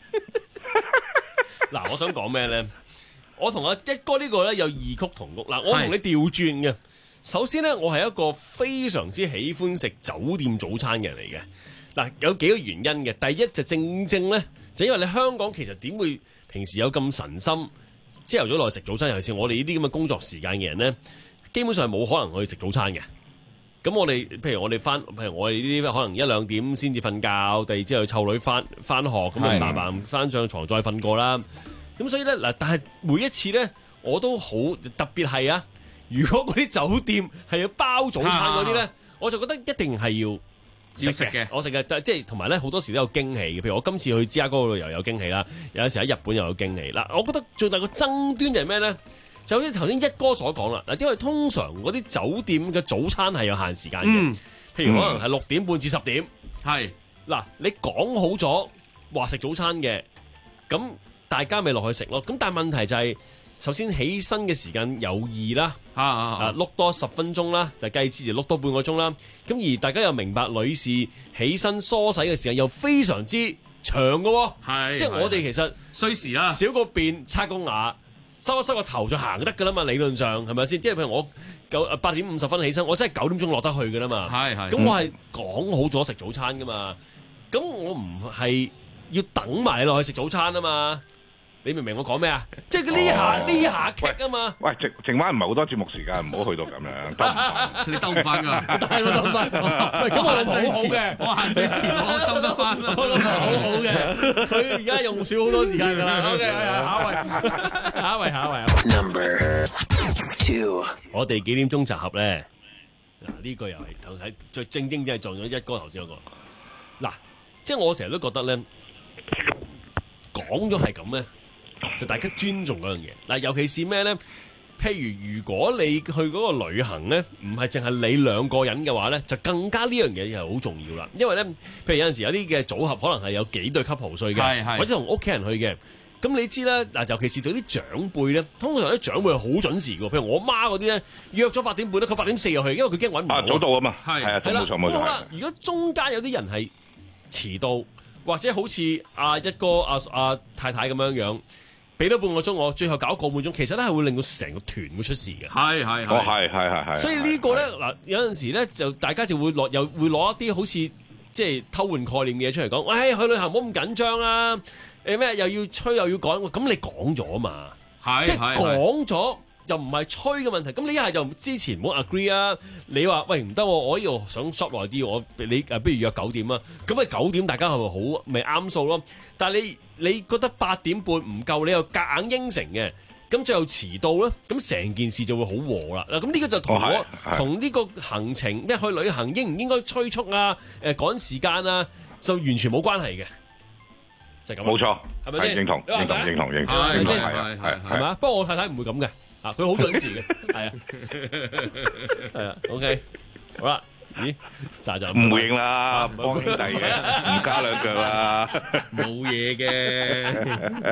嗱，我想講咩咧？我同阿一哥呢個咧有異曲同工。嗱，我同你調轉嘅。首先咧，我係一個非常之喜歡食酒店早餐嘅人嚟嘅。嗱，有幾個原因嘅。第一就正正咧，就因為你香港其實點會平時有咁神心朝頭早落去食早餐？尤其是我哋呢啲咁嘅工作時間嘅人咧，基本上冇可能去食早餐嘅。咁我哋，譬如我哋翻，譬如我哋呢啲可能一兩點先至瞓覺，第二朝去湊女翻翻學，咁啊慢慢翻上床再瞓過啦。咁所以咧嗱，但係每一次咧，我都好特別係啊！如果嗰啲酒店係要包早餐嗰啲咧，啊、我就覺得一定係要食嘅。我食嘅，即係同埋咧好多時都有驚喜嘅。譬如我今次去芝加哥嗰度又有驚喜啦，有時喺日本又有驚喜啦。我覺得最大個爭端就係咩咧？就好似頭先一哥所講啦，嗱，因為通常嗰啲酒店嘅早餐係有限時間嘅，嗯、譬如可能係六點半至十點，係嗱、嗯，你講好咗話食早餐嘅，咁大家咪落去食咯。咁但係問題就係、是，首先起身嘅時間有異啦，啊啊碌多十分鐘啦，就計之前碌多半個鐘啦。咁而大家又明白，女士起身梳洗嘅時間又非常之長嘅喎，係即係我哋其實需時啦， 少個便刷個牙。收一收個頭就行得噶啦嘛，理論上係咪先？即係譬如我九八點五十分起身，我真係九點鐘落得去噶啦嘛。係係。咁我係講好咗食早餐噶嘛。咁我唔係要等埋你落去食早餐啊嘛。你明唔明我講咩啊？即係呢下呢下劇啊嘛。 喂，剩剩翻唔係好多節目時間，唔好去到咁樣，兜唔翻。 你兜唔翻㗎？ 兜唔兜翻？咁我諗好好嘅， 我限最前我兜得翻啦。 我諗好好嘅，佢而家用少好多時間㗎啦。OK，下一位，下一位，下一位。 Number two， 我哋幾點鐘集合咧？嗱，呢個又係頭睇最正經，真係撞咗一哥頭先嗰個。嗱，即係我成日都覺得咧，講咗係咁咧。就大家尊重嗰樣嘢嗱，尤其是咩咧？譬如如果你去嗰個旅行咧，唔係淨係你兩個人嘅話咧，就更加呢樣嘢係好重要啦。因為咧，譬如有陣時有啲嘅組合可能係有幾對 couple 去嘅，或者同屋企人去嘅，咁咁你知啦，嗱，尤其是對啲長輩咧，通常啲長輩係好準時嘅，譬如我媽嗰啲咧，約咗八點半咧，佢八點四入去，因為佢驚揾唔到。 啊，早到啊嘛， 係係啊，冇錯冇錯。 好啦，如果中間有啲人係遲到，或者好似阿一哥、阿阿太太咁樣樣，俾多半個鐘我，最後搞個半鐘，其實咧係會令到成個團會出事嘅。 係係哦，係係係係。 所以呢個咧嗱，有陣時咧就大家就會攞，又會攞一啲好似即係偷換概念嘅嘢出嚟講。喂，去旅行唔好咁緊張啦。誒咩又要吹又要講，咁你講咗嘛？ 係即係講咗又唔係吹嘅問題。咁你一係就之前唔好 agree 啊。你話喂唔得，我呢度想 shop 耐啲，我你誒不如約九點啊。咁啊九點大家係咪好咪啱數咯？但係你你覺得八點半唔夠，你又夾硬應承嘅，咁最後遲到咧，咁成件事就會好和啦。嗱，咁呢個就同我同呢個行程，咩去旅行應唔應該催促啊？誒趕時間啊，就完全冇關係嘅。 冇錯， 係咪先？ 認同，認同，認同，認同，認同，係啊，係係嘛？不過我太太唔會咁嘅，啊，佢好準時嘅，係啊，係啊 ，OK，好啦，咦，就就唔回應啦，幫兄弟嘅，唔加兩腳啦， 冇嘢嘅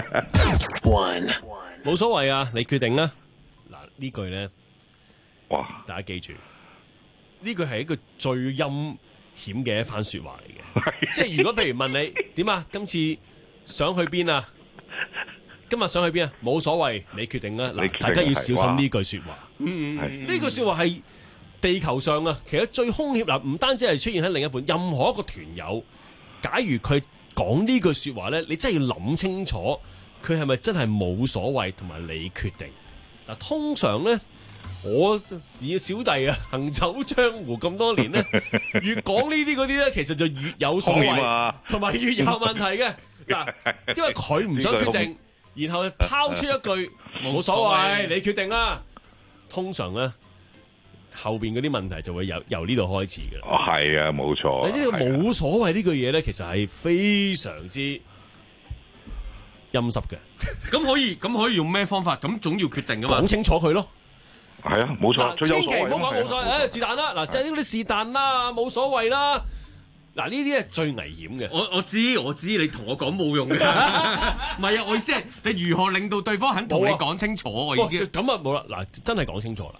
One， 冇所謂啊，你決定啦。嗱呢句咧， 哇， 大家記住，呢句係一個最陰險嘅一番説話嚟嘅，即係如果譬如問你點啊，今次想去邊啊？今日想去邊啊？冇所謂，你決定啦。嗱，大家要小心呢句説話。嗯嗯，呢句説話係地球上啊，其實最兇險嗱，唔單止係出現喺另一半，任何一個團友，假如佢講呢句説話咧，你真係要諗清楚，佢係咪真係冇所謂，同埋你決定。嗱，通常咧，我以小弟啊行走江湖咁多年咧，越講呢啲嗰啲咧，其實就越有所謂，同埋越有問題嘅。嗱，因為佢唔想決定，然後拋出一句冇所謂，你決定啦。通常咧，後邊嗰啲問題就會由由呢度開始嘅。 哦，係啊，冇錯。 你呢個冇所謂呢句嘢咧，其實係非常之陰濕嘅。 咁可以，咁可以用咩方法？咁總要決定噶嘛。 講清楚佢咯。 係啊，冇錯。 千祈唔好講冇所謂，誒是但啦。嗱，即係呢啲是但啦，冇所謂啦。嗱，呢啲係最危險嘅。 我我知我知，你同我講冇用嘅。唔係啊，我意思係你如何令到對方肯同你講清楚？我已經咁啊冇啦。嗱，真係講清楚啦。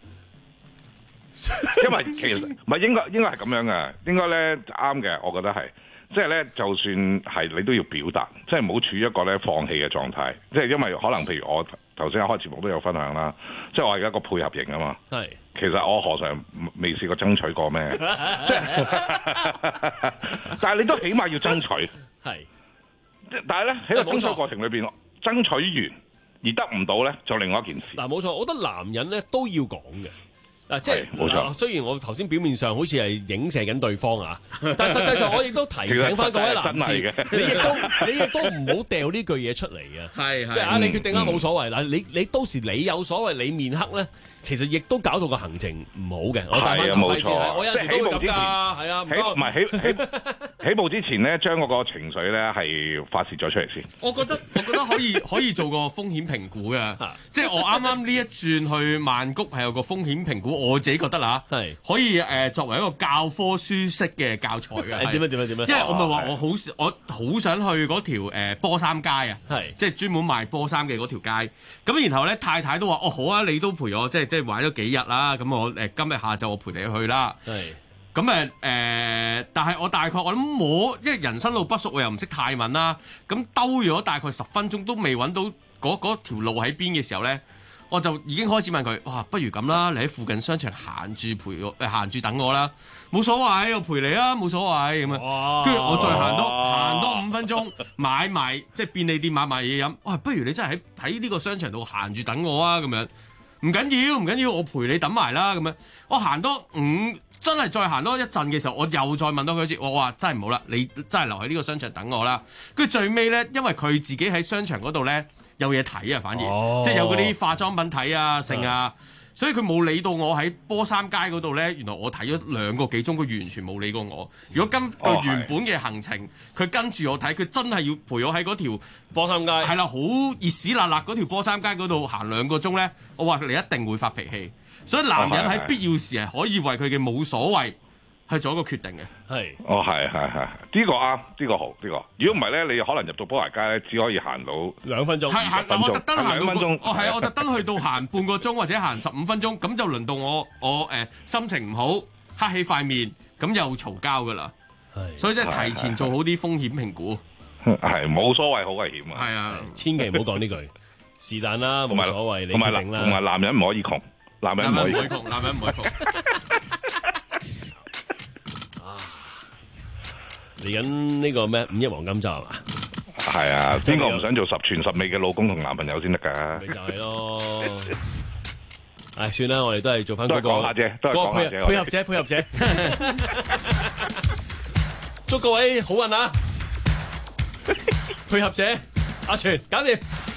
因為其實唔係應該應該係咁樣嘅，應該咧啱嘅，我覺得係。即係咧，就算係你都要表達，即係唔好處於一個咧放棄嘅狀態。即係因為可能譬如我頭先一開節目都有分享啦，即係我而家個配合型啊嘛。係。其實我何嘗未試過爭取過咩？即係，但係你都起碼要爭取。係。但係咧喺個爭取過程裏邊，爭取完而得唔到咧，就另外一件事。 嗱，冇錯，我覺得男人咧都要講嘅。嗱，即係冇錯。 雖然我頭先表面上好似係影射緊對方啊，但係實際上我亦都提醒翻各位男士，你亦都你亦都唔好掉呢句嘢出嚟嘅。係係，即係啊，你決定啦，冇所謂。嗱，你你到時你有所謂，你面黑咧，其實亦都搞到個行程唔好嘅。我帶翻頭盔先，我有時都會咁㗎。係啊，唔唔係起起起步之前咧，將嗰個情緒咧係發泄咗出嚟先。 我覺得我覺得可以可以做個風險評估嘅，即係我啱啱呢一轉去曼谷係有個風險評估。我自己覺得啦，係可以誒、呃、作為一個教科書式嘅教材嘅。點樣點樣點樣？ 因為我咪話我好我好想去嗰條、呃、波衫街啊，係即係專門賣波衫嘅嗰條街。咁然後咧太太都話：哦好啊，你都陪我即係即係玩咗幾日啦。咁我誒、呃、今日下晝我陪你去啦。係咁誒誒，但係我大概我諗我因為人生路不熟，我又唔識泰文啦。咁兜咗大概十分鐘都未揾到嗰嗰條路喺邊嘅時候咧。我就已經開始問佢，哇，不如咁啦，你喺附近商場行住陪我，誒行住等我啦，冇所謂，我陪你啊，冇所謂咁樣。跟住我再行多行多五分鐘，買埋即係便利店買埋嘢飲。哇，不如你真係喺喺呢個商場度行住等我啊，咁樣唔緊要，唔緊要，我陪你等埋啦，咁樣。我行多五真係再行多一陣嘅時候，我又再問多佢一次，我話真係唔好啦，你真係留喺呢個商場等我啦。跟住最尾咧，因為佢自己喺商場嗰度咧。有嘢睇啊，反而、哦、即係有嗰啲化妝品睇啊，剩啊，所以佢冇理到我喺波衫街嗰度咧。原來我睇咗兩個幾鐘，佢完全冇理過我。如果根據原本嘅行程，佢、哦、跟住我睇，佢真係要陪我喺嗰條波衫街，係啦， 好熱屎辣辣嗰條波衫街嗰度行兩個鐘咧。我話你一定會發脾氣，所以男人喺必要時係可以為佢嘅冇所謂去做一個決定嘅。 係， 哦，係係係，呢個啱，呢個好，呢個。如果唔係咧，你可能入到波鞋街咧，只可以行到兩分鐘， 係行我特登行到兩分鐘， 哦係啊，我特登去到行半個鐘或者行十五分鐘，咁就輪到我我誒、呃、心情唔好，黑起塊面，咁又嘈交噶啦。係，所以即係提前做好啲風險評估。 係冇所謂，好危險啊！ 係啊， 千祈唔好講呢句，是但啦，冇所謂，你決定啦。 同埋男人唔可以窮，男人唔可以窮， 男人唔可以窮。 嚟緊呢個咩五億黃金週係嘛？ 係啊，邊個唔想做十全十美嘅老公同男朋友先得㗎？ 咪就係咯。唉，算啦，我哋都係做翻嗰個講下啫，都係講下啫。 配合者，配合者。祝各位好運啊！配合者，阿全搞掂。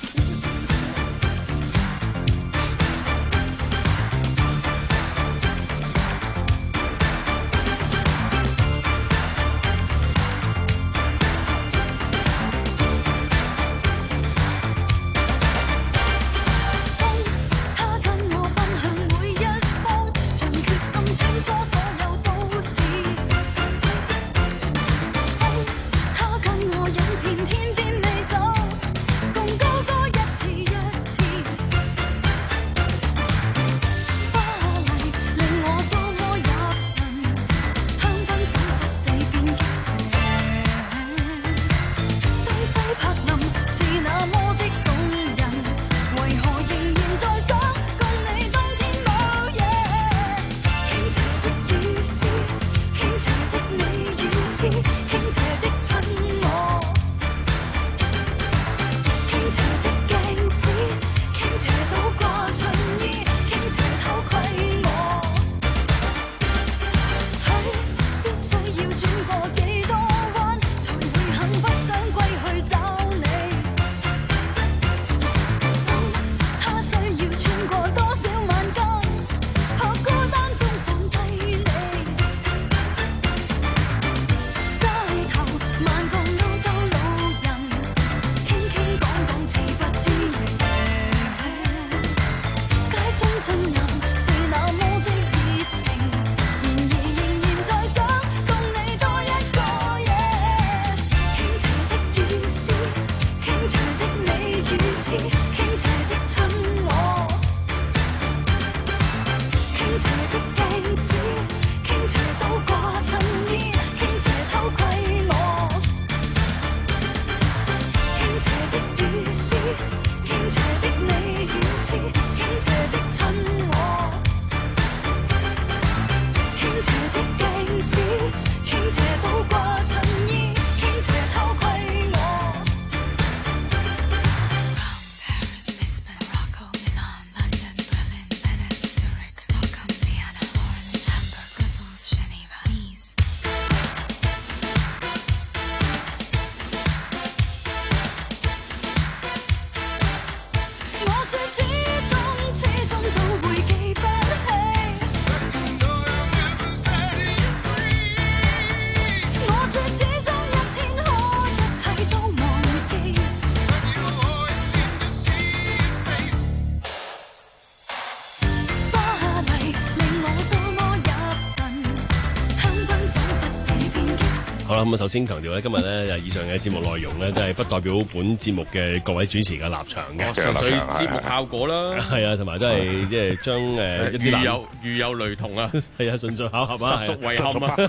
好啦，咁啊，首先強調咧，今日咧以上嘅節目內容咧，都係不代表本節目嘅各位主持嘅立場嘅， 純粹節目效果啦。 係啊，同埋都係即係將誒一啲如有如有雷同啊， 係啊，純粹巧合啊， 實屬遺憾啊。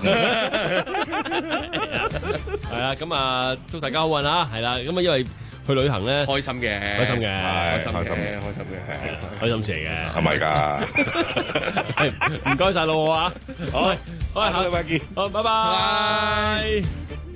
係啊，咁啊，祝大家好運啊，係啦，咁啊，因為去旅行咧， 開心嘅， 開心嘅， 開心嘅，開心嘅， 開心事嚟嘅， 係咪㗎？ 係唔該曬咯喎啊！好，好，下禮拜見，好，拜拜。